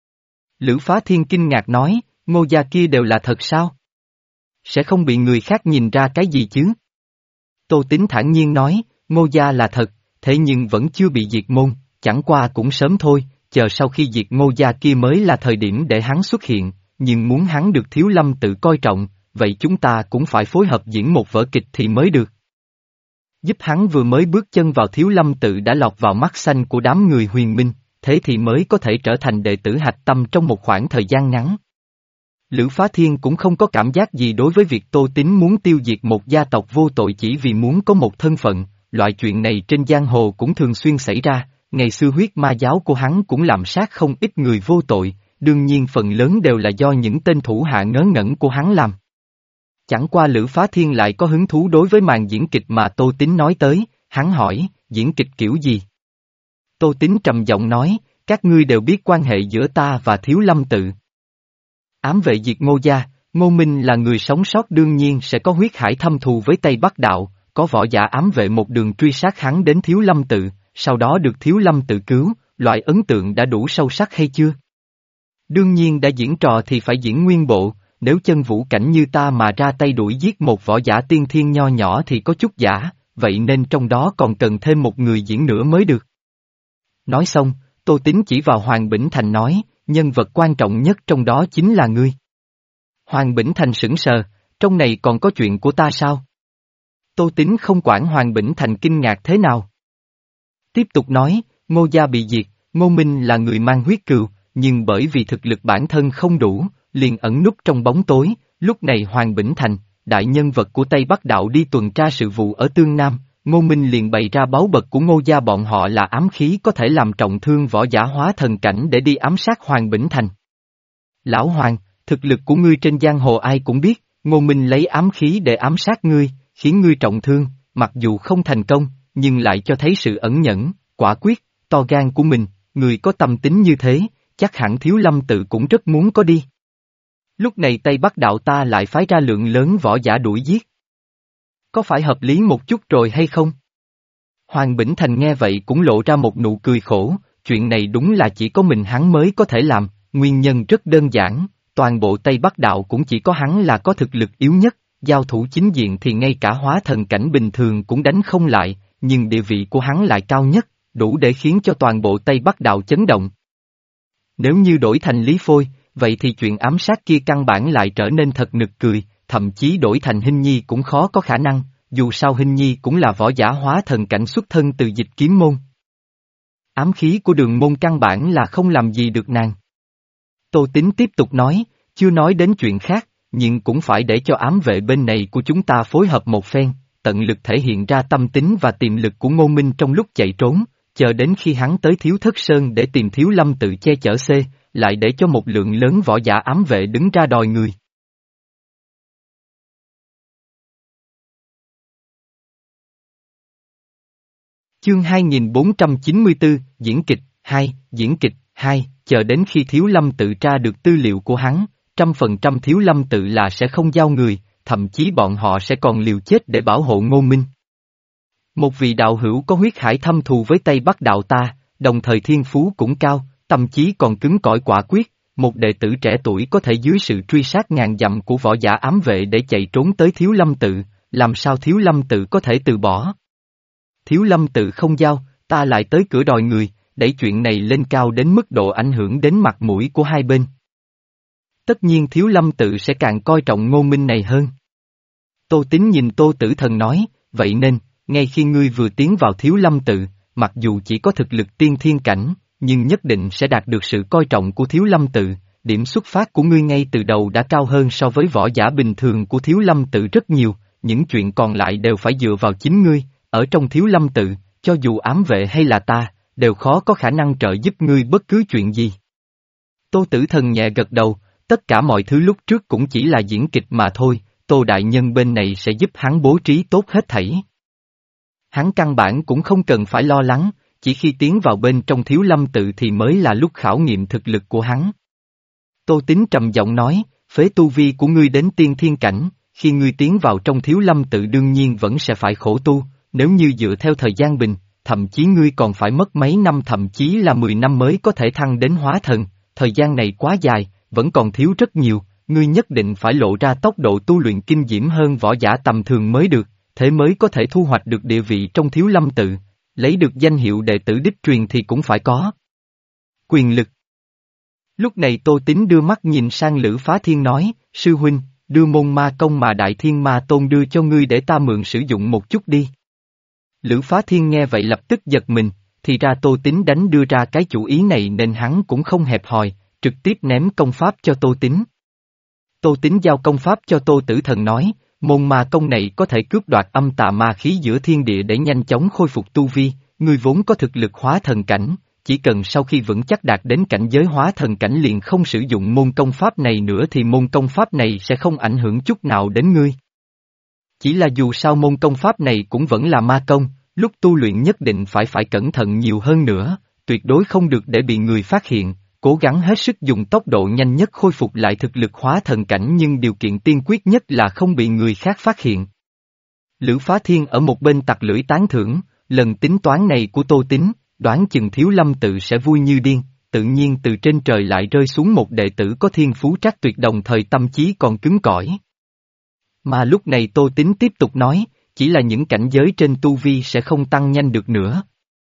Lữ Phá Thiên kinh ngạc nói, Ngô gia kia đều là thật sao? Sẽ không bị người khác nhìn ra cái gì chứ? Tô Tín thản nhiên nói, Ngô gia là thật, thế nhưng vẫn chưa bị diệt môn, chẳng qua cũng sớm thôi, chờ sau khi diệt Ngô gia kia mới là thời điểm để hắn xuất hiện, nhưng muốn hắn được Thiếu Lâm tự coi trọng, vậy chúng ta cũng phải phối hợp diễn một vở kịch thì mới được. Giúp hắn vừa mới bước chân vào Thiếu Lâm tự đã lọt vào mắt xanh của đám người huyền minh, thế thì mới có thể trở thành đệ tử hạch tâm trong một khoảng thời gian ngắn. Lữ Phá Thiên cũng không có cảm giác gì đối với việc Tô Tín muốn tiêu diệt một gia tộc vô tội chỉ vì muốn có một thân phận, loại chuyện này trên giang hồ cũng thường xuyên xảy ra, ngày xưa huyết ma giáo của hắn cũng làm sát không ít người vô tội, đương nhiên phần lớn đều là do những tên thủ hạ ngớ ngẩn của hắn làm. Chẳng qua Lữ Phá Thiên lại có hứng thú đối với màn diễn kịch mà Tô Tín nói tới, hắn hỏi, diễn kịch kiểu gì? Tô Tín trầm giọng nói, các ngươi đều biết quan hệ giữa ta và Thiếu Lâm tự. Ám vệ diệt Ngô gia, Ngô Minh là người sống sót đương nhiên sẽ có huyết hải thâm thù với Tây Bắc đạo, có võ giả ám vệ một đường truy sát hắn đến Thiếu Lâm tự, sau đó được Thiếu Lâm tự cứu, loại ấn tượng đã đủ sâu sắc hay chưa? Đương nhiên đã diễn trò thì phải diễn nguyên bộ, nếu chân vũ cảnh như ta mà ra tay đuổi giết một võ giả tiên thiên nho nhỏ thì có chút giả, vậy nên trong đó còn cần thêm một người diễn nữa mới được. Nói xong, Tô Tín chỉ vào Hoàng Bỉnh Thành nói, nhân vật quan trọng nhất trong đó chính là ngươi. Hoàng Bỉnh Thành sững sờ, trong này còn có chuyện của ta sao? Tô Tín không quản Hoàng Bỉnh Thành kinh ngạc thế nào. Tiếp tục nói, Ngô gia bị diệt, Ngô Minh là người mang huyết cừu, nhưng bởi vì thực lực bản thân không đủ, liền ẩn núp trong bóng tối, lúc này Hoàng Bỉnh Thành, đại nhân vật của Tây Bắc đạo đi tuần tra sự vụ ở Tương Nam, Ngô Minh liền bày ra báu bật của Ngô gia bọn họ là ám khí có thể làm trọng thương võ giả hóa thần cảnh để đi ám sát Hoàng Bỉnh Thành. Lão Hoàng, thực lực của ngươi trên giang hồ ai cũng biết, Ngô Minh lấy ám khí để ám sát ngươi, khiến ngươi trọng thương, mặc dù không thành công, nhưng lại cho thấy sự ẩn nhẫn, quả quyết, to gan của mình, người có tâm tính như thế, chắc hẳn Thiếu Lâm tự cũng rất muốn có đi. Lúc này Tây Bắc đạo ta lại phái ra lượng lớn võ giả đuổi giết. Có phải hợp lý một chút rồi hay không? Hoàng Bỉnh Thành nghe vậy cũng lộ ra một nụ cười khổ, chuyện này đúng là chỉ có mình hắn mới có thể làm, nguyên nhân rất đơn giản, toàn bộ Tây Bắc đạo cũng chỉ có hắn là có thực lực yếu nhất, giao thủ chính diện thì ngay cả hóa thần cảnh bình thường cũng đánh không lại, nhưng địa vị của hắn lại cao nhất, đủ để khiến cho toàn bộ Tây Bắc đạo chấn động. Nếu như đổi thành Lý Phôi, vậy thì chuyện ám sát kia căn bản lại trở nên thật nực cười, thậm chí đổi thành Hinh Nhi cũng khó có khả năng, dù sao Hinh Nhi cũng là võ giả hóa thần cảnh xuất thân từ Dịch Kiếm môn. Ám khí của Đường môn căn bản là không làm gì được nàng. Tô Tín tiếp tục nói, chưa nói đến chuyện khác, nhưng cũng phải để cho ám vệ bên này của chúng ta phối hợp một phen, tận lực thể hiện ra tâm tính và tiềm lực của Ngô Minh trong lúc chạy trốn, chờ đến khi hắn tới Thiếu Thất Sơn để tìm Thiếu Lâm tự che chở C, lại để cho một lượng lớn võ giả ám vệ đứng ra đòi người. Chương hai nghìn bốn trăm chín mươi tư, diễn kịch, hai, diễn kịch, hai, chờ đến khi Thiếu Lâm Tự tra được tư liệu của hắn, trăm phần trăm Thiếu Lâm Tự là sẽ không giao người, thậm chí bọn họ sẽ còn liều chết để bảo hộ Ngô Minh. Một vị đạo hữu có huyết hải thâm thù với Tây Bắc đạo ta, đồng thời thiên phú cũng cao, tâm trí còn cứng cỏi quả quyết, một đệ tử trẻ tuổi có thể dưới sự truy sát ngàn dặm của võ giả ám vệ để chạy trốn tới Thiếu Lâm Tự, làm sao Thiếu Lâm Tự có thể từ bỏ. Thiếu Lâm Tự không giao, ta lại tới cửa đòi người, đẩy chuyện này lên cao đến mức độ ảnh hưởng đến mặt mũi của hai bên. Tất nhiên Thiếu Lâm Tự sẽ càng coi trọng Ngô Minh này hơn. Tô Tín nhìn Tô Tử Thần nói, vậy nên, ngay khi ngươi vừa tiến vào Thiếu Lâm Tự, mặc dù chỉ có thực lực tiên thiên cảnh, nhưng nhất định sẽ đạt được sự coi trọng của Thiếu Lâm Tự, điểm xuất phát của ngươi ngay từ đầu đã cao hơn so với võ giả bình thường của Thiếu Lâm Tự rất nhiều, những chuyện còn lại đều phải dựa vào chính ngươi, ở trong Thiếu Lâm Tự, cho dù ám vệ hay là ta, đều khó có khả năng trợ giúp ngươi bất cứ chuyện gì. Tô Tử Thần nhẹ gật đầu, tất cả mọi thứ lúc trước cũng chỉ là diễn kịch mà thôi, Tô Đại Nhân bên này sẽ giúp hắn bố trí tốt hết thảy. Hắn căn bản cũng không cần phải lo lắng, chỉ khi tiến vào bên trong Thiếu Lâm Tự thì mới là lúc khảo nghiệm thực lực của hắn. Tô Tín trầm giọng nói, phế tu vi của ngươi đến tiên thiên cảnh, khi ngươi tiến vào trong Thiếu Lâm Tự đương nhiên vẫn sẽ phải khổ tu, nếu như dựa theo thời gian bình, thậm chí ngươi còn phải mất mấy năm thậm chí là mười năm mới có thể thăng đến hóa thần, thời gian này quá dài, vẫn còn thiếu rất nhiều, ngươi nhất định phải lộ ra tốc độ tu luyện kinh diễm hơn võ giả tầm thường mới được, thế mới có thể thu hoạch được địa vị trong Thiếu Lâm Tự, lấy được danh hiệu đệ tử đích truyền thì cũng phải có quyền lực. Lúc này Tô Tín đưa mắt nhìn sang Lữ Phá Thiên nói, sư huynh, đưa môn ma công mà Đại Thiên Ma Tôn đưa cho ngươi để ta mượn sử dụng một chút đi. Lữ Phá Thiên nghe vậy lập tức giật mình, thì ra Tô Tín đánh đưa ra cái chủ ý này nên hắn cũng không hẹp hòi, trực tiếp ném công pháp cho Tô Tín. Tô Tín giao công pháp cho Tô Tử Thần nói, môn ma công này có thể cướp đoạt âm tà ma khí giữa thiên địa để nhanh chóng khôi phục tu vi, ngươi vốn có thực lực hóa thần cảnh, chỉ cần sau khi vững chắc đạt đến cảnh giới hóa thần cảnh liền không sử dụng môn công pháp này nữa thì môn công pháp này sẽ không ảnh hưởng chút nào đến ngươi. Chỉ là dù sao môn công pháp này cũng vẫn là ma công, lúc tu luyện nhất định phải phải cẩn thận nhiều hơn nữa, tuyệt đối không được để bị người phát hiện, cố gắng hết sức dùng tốc độ nhanh nhất khôi phục lại thực lực hóa thần cảnh nhưng điều kiện tiên quyết nhất là không bị người khác phát hiện. Lữ Phá Thiên ở một bên tặc lưỡi tán thưởng, lần tính toán này của Tô Tín, đoán chừng Thiếu Lâm Tự sẽ vui như điên, tự nhiên từ trên trời lại rơi xuống một đệ tử có thiên phú trắc tuyệt đồng thời tâm trí còn cứng cỏi. Mà lúc này Tô Tín tiếp tục nói, chỉ là những cảnh giới trên tu vi sẽ không tăng nhanh được nữa.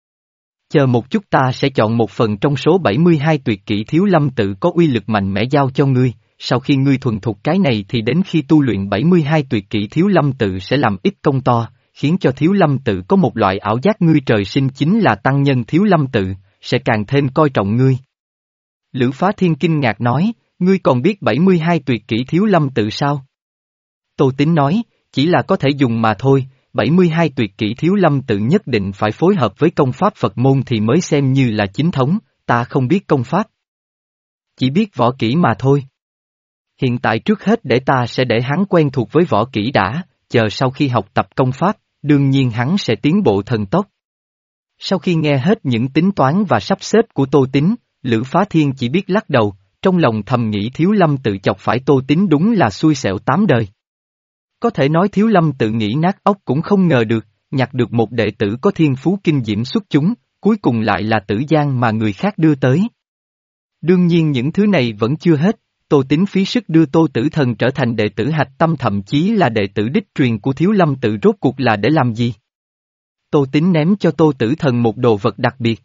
Chờ một chút ta sẽ chọn một phần trong số bảy mươi hai tuyệt kỹ Thiếu Lâm Tự có uy lực mạnh mẽ giao cho ngươi, sau khi ngươi thuần thục cái này thì đến khi tu luyện bảy mươi hai tuyệt kỹ Thiếu Lâm Tự sẽ làm ít công to, khiến cho Thiếu Lâm Tự có một loại ảo giác ngươi trời sinh chính là tăng nhân Thiếu Lâm Tự, sẽ càng thêm coi trọng ngươi. Lữ Phá Thiên kinh ngạc nói, ngươi còn biết bảy mươi hai tuyệt kỹ Thiếu Lâm Tự sao? Tô Tín nói, chỉ là có thể dùng mà thôi, bảy mươi hai tuyệt kỹ Thiếu Lâm Tự nhất định phải phối hợp với công pháp Phật môn thì mới xem như là chính thống, ta không biết công pháp. Chỉ biết võ kỹ mà thôi. Hiện tại trước hết để ta sẽ để hắn quen thuộc với võ kỹ đã, chờ sau khi học tập công pháp, đương nhiên hắn sẽ tiến bộ thần tốc. Sau khi nghe hết những tính toán và sắp xếp của Tô Tín, Lữ Phá Thiên chỉ biết lắc đầu, trong lòng thầm nghĩ Thiếu Lâm Tự chọc phải Tô Tín đúng là xui xẻo tám đời. Có thể nói Thiếu Lâm Tự nghĩ nát óc cũng không ngờ được, nhặt được một đệ tử có thiên phú kinh diễm xuất chúng, cuối cùng lại là Tử Giang mà người khác đưa tới. Đương nhiên những thứ này vẫn chưa hết, Tô Tín phí sức đưa Tô Tử Thần trở thành đệ tử hạch tâm thậm chí là đệ tử đích truyền của Thiếu Lâm Tự rốt cuộc là để làm gì? Tô Tín ném cho Tô Tử Thần một đồ vật đặc biệt.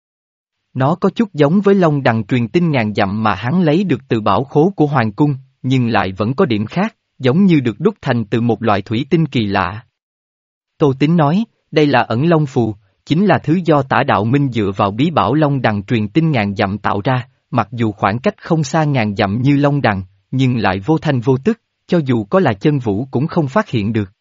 Nó có chút giống với Long Đằng truyền tinh ngàn dặm mà hắn lấy được từ bảo khố của Hoàng Cung, nhưng lại vẫn có điểm khác, giống như được đúc thành từ một loại thủy tinh kỳ lạ. Tô Tín nói, đây là ẩn Long Phù, chính là thứ do Tả Đạo Minh dựa vào bí bảo Long Đằng truyền tinh ngàn dặm tạo ra, mặc dù khoảng cách không xa ngàn dặm như Long Đằng, nhưng lại vô thanh vô tức, cho dù có là chân vũ cũng không phát hiện được.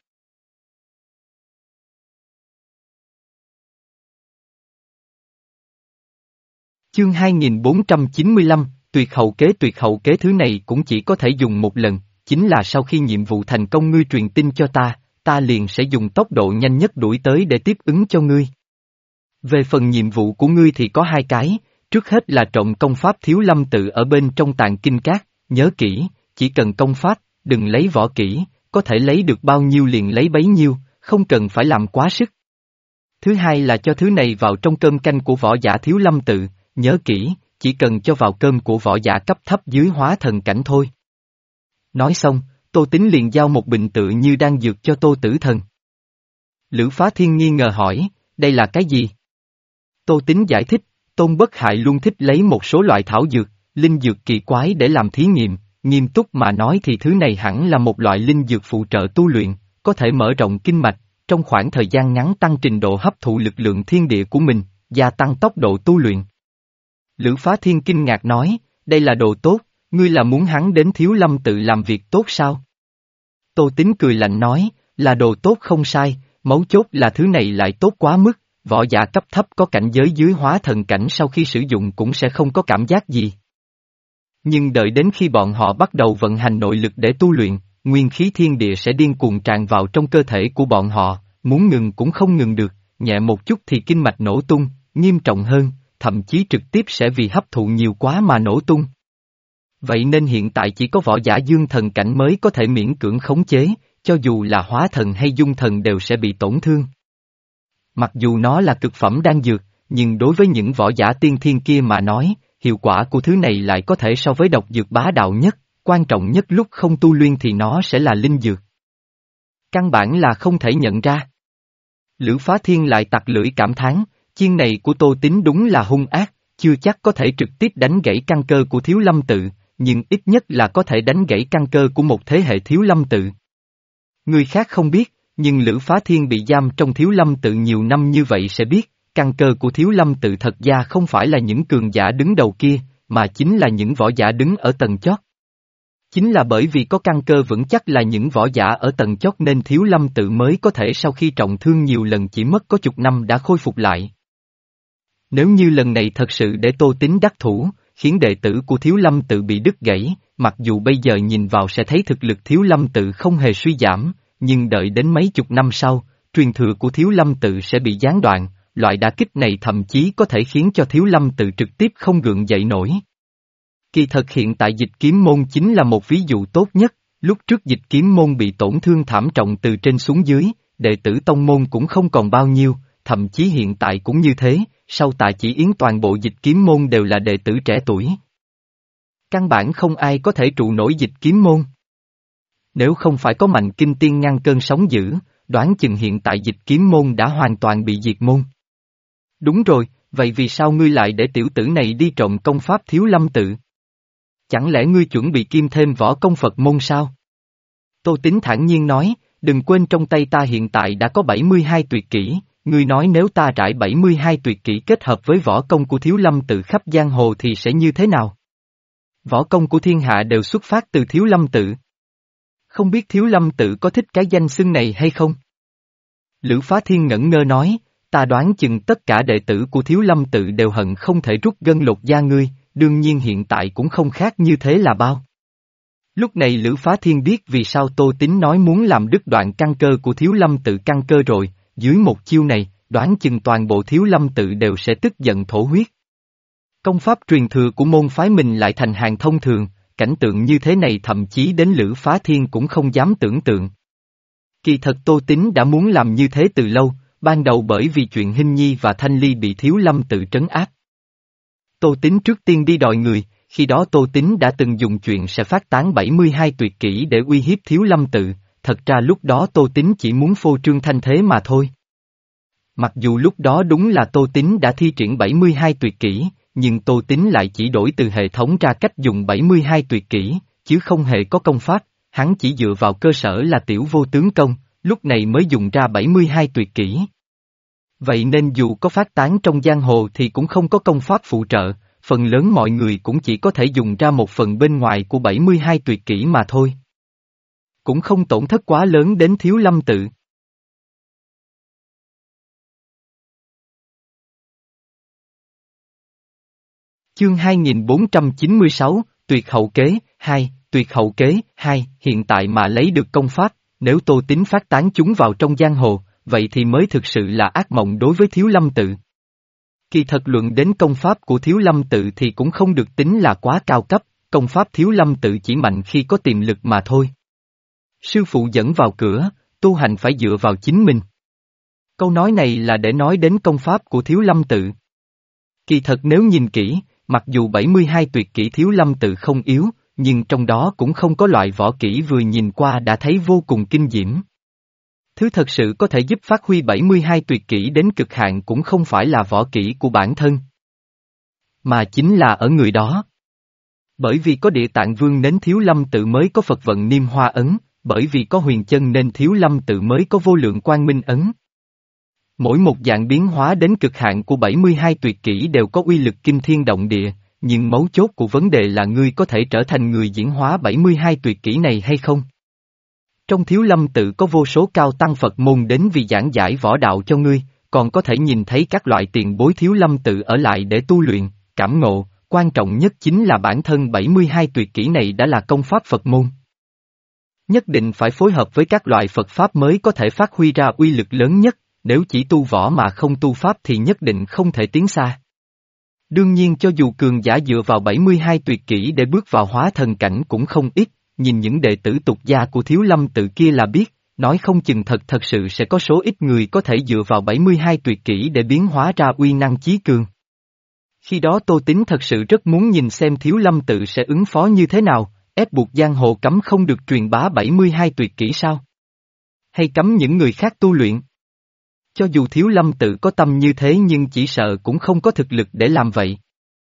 Chương hai nghìn bốn trăm chín mươi lăm, tuyệt hậu kế tuyệt hậu kế thứ này cũng chỉ có thể dùng một lần, chính là sau khi nhiệm vụ thành công ngươi truyền tin cho ta, ta liền sẽ dùng tốc độ nhanh nhất đuổi tới để tiếp ứng cho ngươi. Về phần nhiệm vụ của ngươi thì có hai cái, trước hết là trộm công pháp Thiếu Lâm tự ở bên trong tàng kinh các, nhớ kỹ, chỉ cần công pháp, đừng lấy võ kỹ, có thể lấy được bao nhiêu liền lấy bấy nhiêu, không cần phải làm quá sức. Thứ hai là cho thứ này vào trong cơm canh của võ giả Thiếu Lâm tự, nhớ kỹ, chỉ cần cho vào cơm của võ giả cấp thấp dưới hóa thần cảnh thôi. Nói xong, Tô Tín liền giao một bình tự như đang dược cho Tô Tử Thần. Lữ Phá Thiên nghi ngờ hỏi, đây là cái gì? Tô Tín giải thích, Tôn Bất Hại luôn thích lấy một số loại thảo dược, linh dược kỳ quái để làm thí nghiệm, nghiêm túc mà nói thì thứ này hẳn là một loại linh dược phụ trợ tu luyện, có thể mở rộng kinh mạch, trong khoảng thời gian ngắn tăng trình độ hấp thụ lực lượng thiên địa của mình, gia tăng tốc độ tu luyện. Lữ Phá Thiên kinh ngạc nói, đây là đồ tốt, ngươi là muốn hắn đến Thiếu Lâm tự làm việc tốt sao? Tô Tín cười lạnh nói, là đồ tốt không sai, mấu chốt là thứ này lại tốt quá mức, võ giả cấp thấp có cảnh giới dưới hóa thần cảnh sau khi sử dụng cũng sẽ không có cảm giác gì. Nhưng đợi đến khi bọn họ bắt đầu vận hành nội lực để tu luyện, nguyên khí thiên địa sẽ điên cuồng tràn vào trong cơ thể của bọn họ, muốn ngừng cũng không ngừng được, nhẹ một chút thì kinh mạch nổ tung, nghiêm trọng hơn, thậm chí trực tiếp sẽ vì hấp thụ nhiều quá mà nổ tung. Vậy nên hiện tại chỉ có võ giả dương thần cảnh mới có thể miễn cưỡng khống chế, cho dù là hóa thần hay dung thần đều sẽ bị tổn thương. Mặc dù nó là cực phẩm đan dược, nhưng đối với những võ giả tiên thiên kia mà nói, hiệu quả của thứ này lại có thể so với độc dược bá đạo nhất, quan trọng nhất lúc không tu luyện thì nó sẽ là linh dược. Căn bản là không thể nhận ra. Lữ Phá Thiên lại tặc lưỡi cảm thán, chiên này của Tô Tín đúng là hung ác, chưa chắc có thể trực tiếp đánh gãy căn cơ của Thiếu Lâm tự, nhưng ít nhất là có thể đánh gãy căn cơ của một thế hệ Thiếu Lâm tự. Người khác không biết, nhưng Lữ Phá Thiên bị giam trong Thiếu Lâm tự nhiều năm như vậy sẽ biết, căn cơ của Thiếu Lâm tự thật ra không phải là những cường giả đứng đầu kia, mà chính là những võ giả đứng ở tầng chót. Chính là bởi vì có căn cơ vững chắc là những võ giả ở tầng chót nên Thiếu Lâm tự mới có thể sau khi trọng thương nhiều lần chỉ mất có chục năm đã khôi phục lại. Nếu như lần này thật sự để Tô Tín đắc thủ, khiến đệ tử của Thiếu Lâm tự bị đứt gãy, mặc dù bây giờ nhìn vào sẽ thấy thực lực Thiếu Lâm tự không hề suy giảm, nhưng đợi đến mấy chục năm sau, truyền thừa của Thiếu Lâm tự sẽ bị gián đoạn, loại đả kích này thậm chí có thể khiến cho Thiếu Lâm tự trực tiếp không gượng dậy nổi. Kỳ thật hiện tại Dịch Kiếm môn chính là một ví dụ tốt nhất, lúc trước Dịch Kiếm môn bị tổn thương thảm trọng từ trên xuống dưới, đệ tử tông môn cũng không còn bao nhiêu, thậm chí hiện tại cũng như thế, sau Tạ Chỉ Yến toàn bộ Dịch Kiếm môn đều là đệ tử trẻ tuổi. Căn bản không ai có thể trụ nổi Dịch Kiếm môn. Nếu không phải có Mạnh Kinh Tiên ngăn cơn sóng dữ, đoán chừng hiện tại Dịch Kiếm môn đã hoàn toàn bị diệt môn. Đúng rồi, vậy vì sao ngươi lại để tiểu tử này đi trộm công pháp Thiếu Lâm tự? Chẳng lẽ ngươi chuẩn bị kiêm thêm võ công Phật môn sao? Tô Tín thản nhiên nói, đừng quên trong tay ta hiện tại đã có bảy mươi hai tuyệt kỹ, ngươi nói nếu ta trải bảy mươi hai tuyệt kỹ kết hợp với võ công của Thiếu Lâm tự khắp giang hồ thì sẽ như thế nào? Võ công của thiên hạ đều xuất phát từ Thiếu Lâm tự. Không biết Thiếu Lâm tự có thích cái danh xưng này hay không? Lữ Phá Thiên ngẩn ngơ nói, ta đoán chừng tất cả đệ tử của Thiếu Lâm tự đều hận không thể rút gân lột da ngươi, đương nhiên hiện tại cũng không khác như thế là bao. Lúc này Lữ Phá Thiên biết vì sao Tô Tín nói muốn làm đứt đoạn căn cơ của Thiếu Lâm tự căn cơ rồi, dưới một chiêu này, đoán chừng toàn bộ Thiếu Lâm tự đều sẽ tức giận thổ huyết. Công pháp truyền thừa của môn phái mình lại thành hàng thông thường, cảnh tượng như thế này thậm chí đến Lữ Phá Thiên cũng không dám tưởng tượng. Kỳ thật Tô Tín đã muốn làm như thế từ lâu, ban đầu bởi vì chuyện Hinh Nhi và Thanh Ly bị Thiếu Lâm tự trấn áp. Tô Tín trước tiên đi đòi người, khi đó Tô Tín đã từng dùng chuyện sẽ phát tán bảy mươi hai tuyệt kỹ để uy hiếp Thiếu Lâm tự, thật ra lúc đó Tô Tín chỉ muốn phô trương thanh thế mà thôi. Mặc dù lúc đó đúng là Tô Tín đã thi triển bảy mươi hai tuyệt kỹ, nhưng Tô Tín lại chỉ đổi từ hệ thống ra cách dùng bảy mươi hai tuyệt kỹ, chứ không hề có công pháp, hắn chỉ dựa vào cơ sở là tiểu vô tướng công, lúc này mới dùng ra bảy mươi hai tuyệt kỹ. Vậy nên dù có phát tán trong giang hồ thì cũng không có công pháp phụ trợ, phần lớn mọi người cũng chỉ có thể dùng ra một phần bên ngoài của bảy mươi hai tuyệt kỹ mà thôi. Cũng không tổn thất quá lớn đến Thiếu Lâm tự. Chương hai nghìn bốn trăm chín mươi sáu, Tuyệt hậu kế, hai, Tuyệt hậu kế, hai, hiện tại mà lấy được công pháp, nếu Tô Tín phát tán chúng vào trong giang hồ, vậy thì mới thực sự là ác mộng đối với Thiếu Lâm tự. Kỳ thật luận đến công pháp của Thiếu Lâm Tự thì cũng không được tính là quá cao cấp, công pháp Thiếu Lâm Tự chỉ mạnh khi có tiềm lực mà thôi. Sư phụ dẫn vào cửa, tu hành phải dựa vào chính mình. Câu nói này là để nói đến công pháp của Thiếu Lâm Tự. Kỳ thật nếu nhìn kỹ, mặc dù bảy mươi hai tuyệt kỹ Thiếu Lâm Tự không yếu, nhưng trong đó cũng không có loại võ kỹ vừa nhìn qua đã thấy vô cùng kinh diễm. Thứ thật sự có thể giúp phát huy bảy mươi hai tuyệt kỹ đến cực hạn cũng không phải là võ kỹ của bản thân, mà chính là ở người đó. Bởi vì có Địa Tạng Vương nên Thiếu Lâm Tự mới có Phật Vận Niêm Hoa Ấn, bởi vì có Huyền Chân nên Thiếu Lâm Tự mới có Vô Lượng Quang Minh Ấn. Mỗi một dạng biến hóa đến cực hạn của bảy mươi hai tuyệt kỹ đều có uy lực kinh thiên động địa, nhưng mấu chốt của vấn đề là ngươi có thể trở thành người diễn hóa bảy mươi hai tuyệt kỹ này hay không? Trong Thiếu Lâm Tự có vô số cao tăng Phật môn đến vì giảng giải võ đạo cho ngươi, còn có thể nhìn thấy các loại tiền bối Thiếu Lâm Tự ở lại để tu luyện, cảm ngộ, quan trọng nhất chính là bản thân bảy mươi hai tuyệt kỹ này đã là công pháp Phật môn. Nhất định phải phối hợp với các loại Phật Pháp mới có thể phát huy ra uy lực lớn nhất, nếu chỉ tu võ mà không tu Pháp thì nhất định không thể tiến xa. Đương nhiên cho dù cường giả dựa vào bảy mươi hai tuyệt kỹ để bước vào hóa thần cảnh cũng không ít, nhìn những đệ tử tục gia của Thiếu Lâm Tự kia là biết, nói không chừng thật thật sự sẽ có số ít người có thể dựa vào bảy mươi hai tuyệt kỹ để biến hóa ra uy năng chí cường. Khi đó Tô Tín thật sự rất muốn nhìn xem Thiếu Lâm Tự sẽ ứng phó như thế nào, ép buộc giang hồ cấm không được truyền bá bảy mươi hai tuyệt kỹ sao? Hay cấm những người khác tu luyện? Cho dù Thiếu Lâm Tự có tâm như thế nhưng chỉ sợ cũng không có thực lực để làm vậy.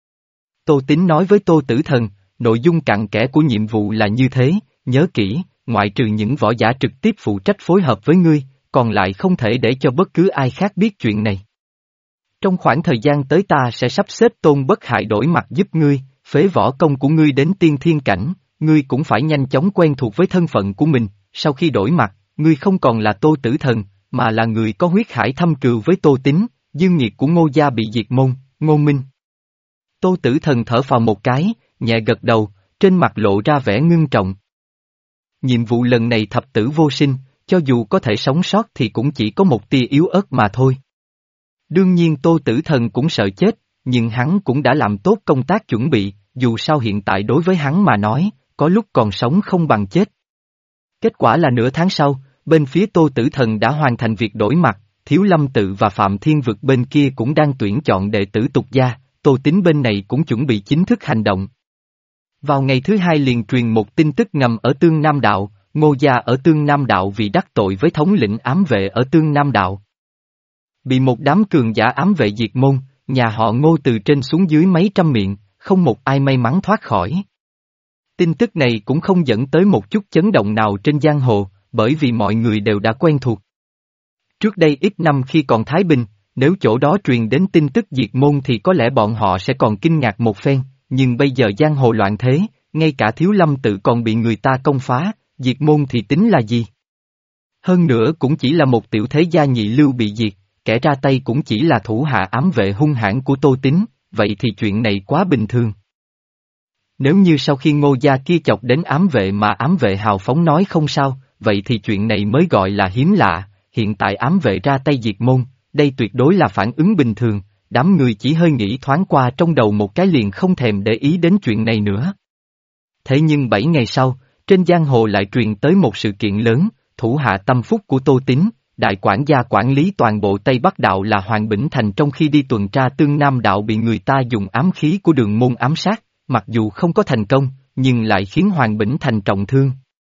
Tô Tín nói với Tô Tử Thần, nội dung cặn kẽ của nhiệm vụ là như thế, nhớ kỹ, ngoại trừ những võ giả trực tiếp phụ trách phối hợp với ngươi, còn lại không thể để cho bất cứ ai khác biết chuyện này. Trong khoảng thời gian tới ta sẽ sắp xếp Tôn Bất Hại đổi mặt giúp ngươi, phế võ công của ngươi đến tiên thiên cảnh, ngươi cũng phải nhanh chóng quen thuộc với thân phận của mình, sau khi đổi mặt, ngươi không còn là Tô Tử Thần, mà là người có huyết hải thâm cừu với Tô Tín, dương nghiệt của Ngô gia bị diệt môn, Ngô Minh. Tô Tử Thần thở phào một cái, nhẹ gật đầu, trên mặt lộ ra vẻ ngưng trọng. Nhiệm vụ lần này thập tử vô sinh, cho dù có thể sống sót thì cũng chỉ có một tia yếu ớt mà thôi. Đương nhiên Tô Tử Thần cũng sợ chết, nhưng hắn cũng đã làm tốt công tác chuẩn bị, dù sao hiện tại đối với hắn mà nói, có lúc còn sống không bằng chết. Kết quả là nửa tháng sau, bên phía Tô Tử Thần đã hoàn thành việc đổi mặt, Thiếu Lâm Tự và Phạm Thiên Vực bên kia cũng đang tuyển chọn đệ tử tục gia, Tô Tín bên này cũng chuẩn bị chính thức hành động. Vào ngày thứ hai liền truyền một tin tức ngầm ở Tương Nam Đạo, Ngô gia ở Tương Nam Đạo vì đắc tội với thống lĩnh ám vệ ở Tương Nam Đạo. Bị một đám cường giả ám vệ diệt môn, nhà họ Ngô từ trên xuống dưới mấy trăm miệng, không một ai may mắn thoát khỏi. Tin tức này cũng không dẫn tới một chút chấn động nào trên giang hồ, bởi vì mọi người đều đã quen thuộc. Trước đây ít năm khi còn Thái Bình, nếu chỗ đó truyền đến tin tức diệt môn thì có lẽ bọn họ sẽ còn kinh ngạc một phen, nhưng bây giờ giang hồ loạn thế, ngay cả Thiếu Lâm Tự còn bị người ta công phá, diệt môn thì tính là gì? Hơn nữa cũng chỉ là một tiểu thế gia nhị lưu bị diệt, kẻ ra tay cũng chỉ là thủ hạ ám vệ hung hãn của Tô Tín, vậy thì chuyện này quá bình thường. Nếu như sau khi Ngô gia kia chọc đến ám vệ mà ám vệ hào phóng nói không sao, vậy thì chuyện này mới gọi là hiếm lạ, hiện tại ám vệ ra tay diệt môn, đây tuyệt đối là phản ứng bình thường, đám người chỉ hơi nghĩ thoáng qua trong đầu một cái liền không thèm để ý đến chuyện này nữa. Thế nhưng bảy ngày sau, trên giang hồ lại truyền tới một sự kiện lớn, thủ hạ tâm phúc của Tô Tín, đại quản gia quản lý toàn bộ Tây Bắc Đạo là Hoàng Bỉnh Thành trong khi đi tuần tra Tương Nam Đạo bị người ta dùng ám khí của Đường Môn ám sát, mặc dù không có thành công, nhưng lại khiến Hoàng Bỉnh Thành trọng thương.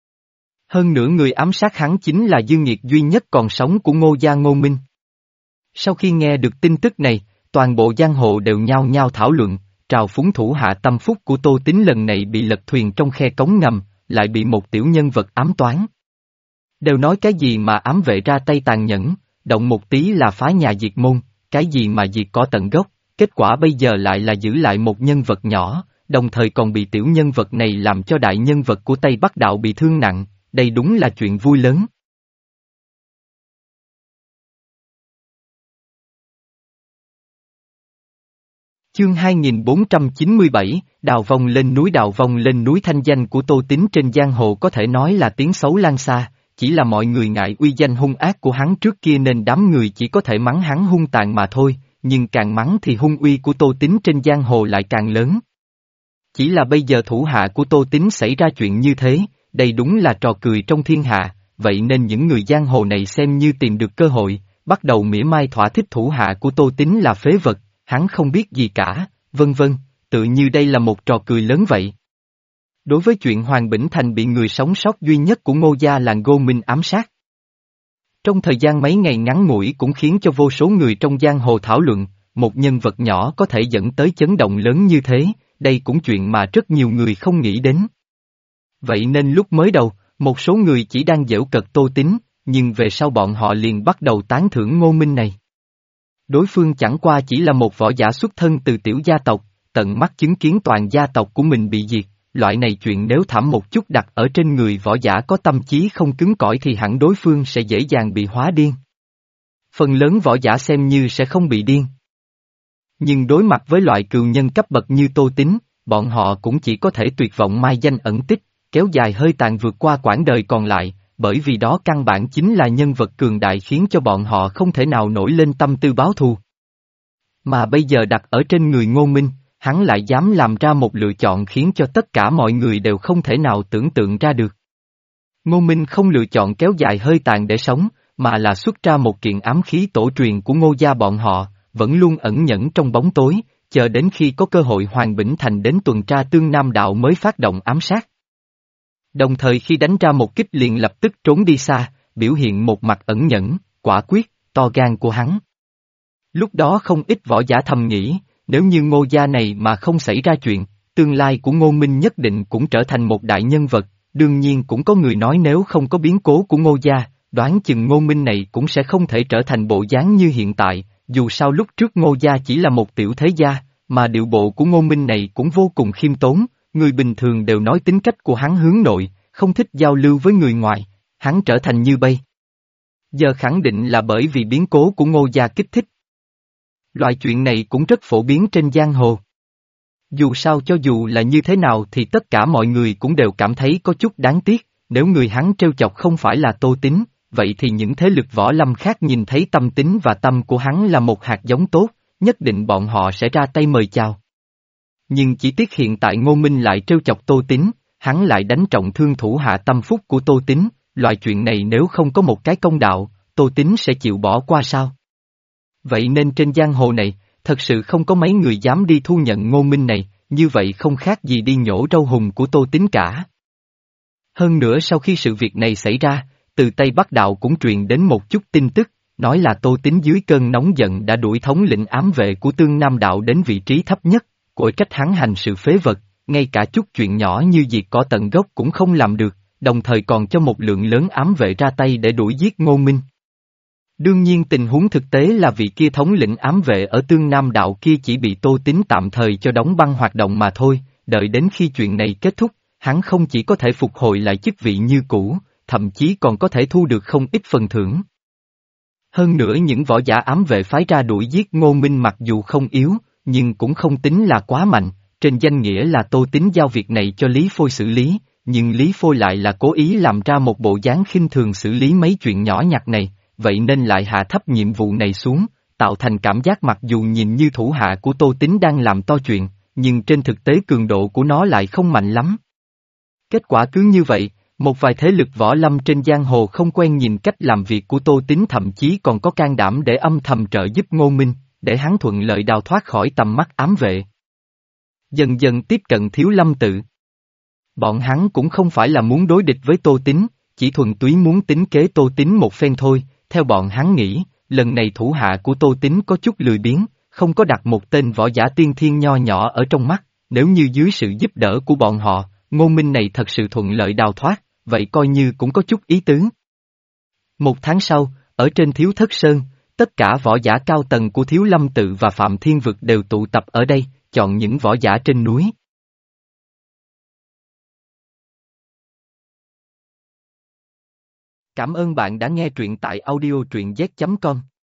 Hơn nữa người ám sát hắn chính là dương nghiệt duy nhất còn sống của Ngô gia Ngô Minh. Sau khi nghe được tin tức này, toàn bộ giang hồ đều nhao nhao thảo luận, trào phúng thủ hạ tâm phúc của Tô Tín lần này bị lật thuyền trong khe cống ngầm, lại bị một tiểu nhân vật ám toán. Đều nói cái gì mà ám vệ ra tay tàn nhẫn, động một tí là phá nhà diệt môn, cái gì mà diệt cỏ tận gốc, kết quả bây giờ lại là giữ lại một nhân vật nhỏ, đồng thời còn bị tiểu nhân vật này làm cho đại nhân vật của Tây Bắc Đạo bị thương nặng, đây đúng là chuyện vui lớn. Chương hai nghìn bốn trăm chín mươi bảy, Đào Vong lên núi. Đào Vong lên núi thanh danh của Tô Tín trên giang hồ có thể nói là tiếng xấu lan xa, chỉ là mọi người ngại uy danh hung ác của hắn trước kia nên đám người chỉ có thể mắng hắn hung tàn mà thôi, nhưng càng mắng thì hung uy của Tô Tín trên giang hồ lại càng lớn. Chỉ là bây giờ thủ hạ của Tô Tín xảy ra chuyện như thế, đây đúng là trò cười trong thiên hạ, vậy nên những người giang hồ này xem như tìm được cơ hội, bắt đầu mỉa mai thỏa thích thủ hạ của Tô Tín là phế vật, hắn không biết gì cả, vân vân, tự như đây là một trò cười lớn vậy. Đối với chuyện Hoàng Bỉnh Thành bị người sống sót duy nhất của Ngô gia làng Ngô Minh ám sát, trong thời gian mấy ngày ngắn ngủi cũng khiến cho vô số người trong giang hồ thảo luận, một nhân vật nhỏ có thể dẫn tới chấn động lớn như thế, đây cũng chuyện mà rất nhiều người không nghĩ đến. Vậy nên lúc mới đầu, một số người chỉ đang giễu cợt Tô Tín, nhưng về sau bọn họ liền bắt đầu tán thưởng Ngô Minh này. Đối phương chẳng qua chỉ là một võ giả xuất thân từ tiểu gia tộc, tận mắt chứng kiến toàn gia tộc của mình bị diệt, loại này chuyện nếu thảm một chút đặt ở trên người võ giả có tâm trí không cứng cỏi thì hẳn đối phương sẽ dễ dàng bị hóa điên. Phần lớn võ giả xem như sẽ không bị điên. Nhưng đối mặt với loại cừu nhân cấp bậc như Tô Tín, bọn họ cũng chỉ có thể tuyệt vọng mai danh ẩn tích, kéo dài hơi tàn vượt qua quãng đời còn lại, bởi vì đó căn bản chính là nhân vật cường đại khiến cho bọn họ không thể nào nổi lên tâm tư báo thù. Mà bây giờ đặt ở trên người Ngô Minh, hắn lại dám làm ra một lựa chọn khiến cho tất cả mọi người đều không thể nào tưởng tượng ra được. Ngô Minh không lựa chọn kéo dài hơi tàn để sống, mà là xuất ra một kiện ám khí tổ truyền của Ngô gia bọn họ, vẫn luôn ẩn nhẫn trong bóng tối, chờ đến khi có cơ hội Hoàng Bỉnh Thành đến tuần tra Tương Nam Đạo mới phát động ám sát. Đồng thời khi đánh ra một kích liền lập tức trốn đi xa, biểu hiện một mặt ẩn nhẫn, quả quyết, to gan của hắn. Lúc đó không ít võ giả thầm nghĩ, nếu như Ngô gia này mà không xảy ra chuyện, tương lai của Ngô Minh nhất định cũng trở thành một đại nhân vật, đương nhiên cũng có người nói nếu không có biến cố của Ngô gia, đoán chừng Ngô Minh này cũng sẽ không thể trở thành bộ dáng như hiện tại, dù sao lúc trước Ngô gia chỉ là một tiểu thế gia, mà điệu bộ của Ngô Minh này cũng vô cùng khiêm tốn, người bình thường đều nói tính cách của hắn hướng nội, không thích giao lưu với người ngoài, hắn trở thành như bây giờ khẳng định là bởi vì biến cố của Ngô gia kích thích. Loại chuyện này cũng rất phổ biến trên giang hồ. Dù sao cho dù là như thế nào thì tất cả mọi người cũng đều cảm thấy có chút đáng tiếc, nếu người hắn trêu chọc không phải là Tô Tín, vậy thì những thế lực võ lâm khác nhìn thấy tâm tính và tâm của hắn là một hạt giống tốt, nhất định bọn họ sẽ ra tay mời chào. Nhưng chỉ tiếc hiện tại Ngô Minh lại trêu chọc Tô Tín, hắn lại đánh trọng thương thủ hạ tâm phúc của Tô Tín, loại chuyện này nếu không có một cái công đạo, Tô Tín sẽ chịu bỏ qua sao? Vậy nên trên giang hồ này, thật sự không có mấy người dám đi thu nhận Ngô Minh này, như vậy không khác gì đi nhổ râu hùng của Tô Tín cả. Hơn nữa sau khi sự việc này xảy ra, từ Tây Bắc Đạo cũng truyền đến một chút tin tức, nói là Tô Tín dưới cơn nóng giận đã đuổi thống lĩnh ám vệ của Tương Nam Đạo đến vị trí thấp nhất, cội cách hắn hành sự phế vật, ngay cả chút chuyện nhỏ như diệt cỏ tận gốc cũng không làm được, đồng thời còn cho một lượng lớn ám vệ ra tay để đuổi giết Ngô Minh. Đương nhiên tình huống thực tế là vị kia thống lĩnh ám vệ ở Tương Nam Đạo kia chỉ bị Tô Tín tạm thời cho đóng băng hoạt động mà thôi, đợi đến khi chuyện này kết thúc, hắn không chỉ có thể phục hồi lại chức vị như cũ, thậm chí còn có thể thu được không ít phần thưởng. Hơn nữa những võ giả ám vệ phái ra đuổi giết Ngô Minh mặc dù không yếu, nhưng cũng không tính là quá mạnh, trên danh nghĩa là Tô Tín giao việc này cho Lý Phôi xử lý, nhưng Lý Phôi lại là cố ý làm ra một bộ dáng khinh thường xử lý mấy chuyện nhỏ nhặt này, vậy nên lại hạ thấp nhiệm vụ này xuống, tạo thành cảm giác mặc dù nhìn như thủ hạ của Tô Tín đang làm to chuyện, nhưng trên thực tế cường độ của nó lại không mạnh lắm. Kết quả cứ như vậy, một vài thế lực võ lâm trên giang hồ không quen nhìn cách làm việc của Tô Tín thậm chí còn có can đảm để âm thầm trợ giúp Ngô Minh, để hắn thuận lợi đào thoát khỏi tầm mắt ám vệ. Dần dần tiếp cận Thiếu Lâm Tự. Bọn hắn cũng không phải là muốn đối địch với Tô Tín, chỉ thuần túy muốn tính kế Tô Tín một phen thôi, theo bọn hắn nghĩ, lần này thủ hạ của Tô Tín có chút lười biếng, không có đặt một tên võ giả tiên thiên nho nhỏ ở trong mắt, nếu như dưới sự giúp đỡ của bọn họ, Ngô Minh này thật sự thuận lợi đào thoát, vậy coi như cũng có chút ý tứ. Một tháng sau, ở trên Thiếu Thất Sơn, tất cả võ giả cao tầng của Thiếu Lâm Tự và Phạm Thiên Vực đều tụ tập ở đây, chọn những võ giả trên núi. Cảm ơn bạn đã nghe truyện tại audio truyện z chấm com.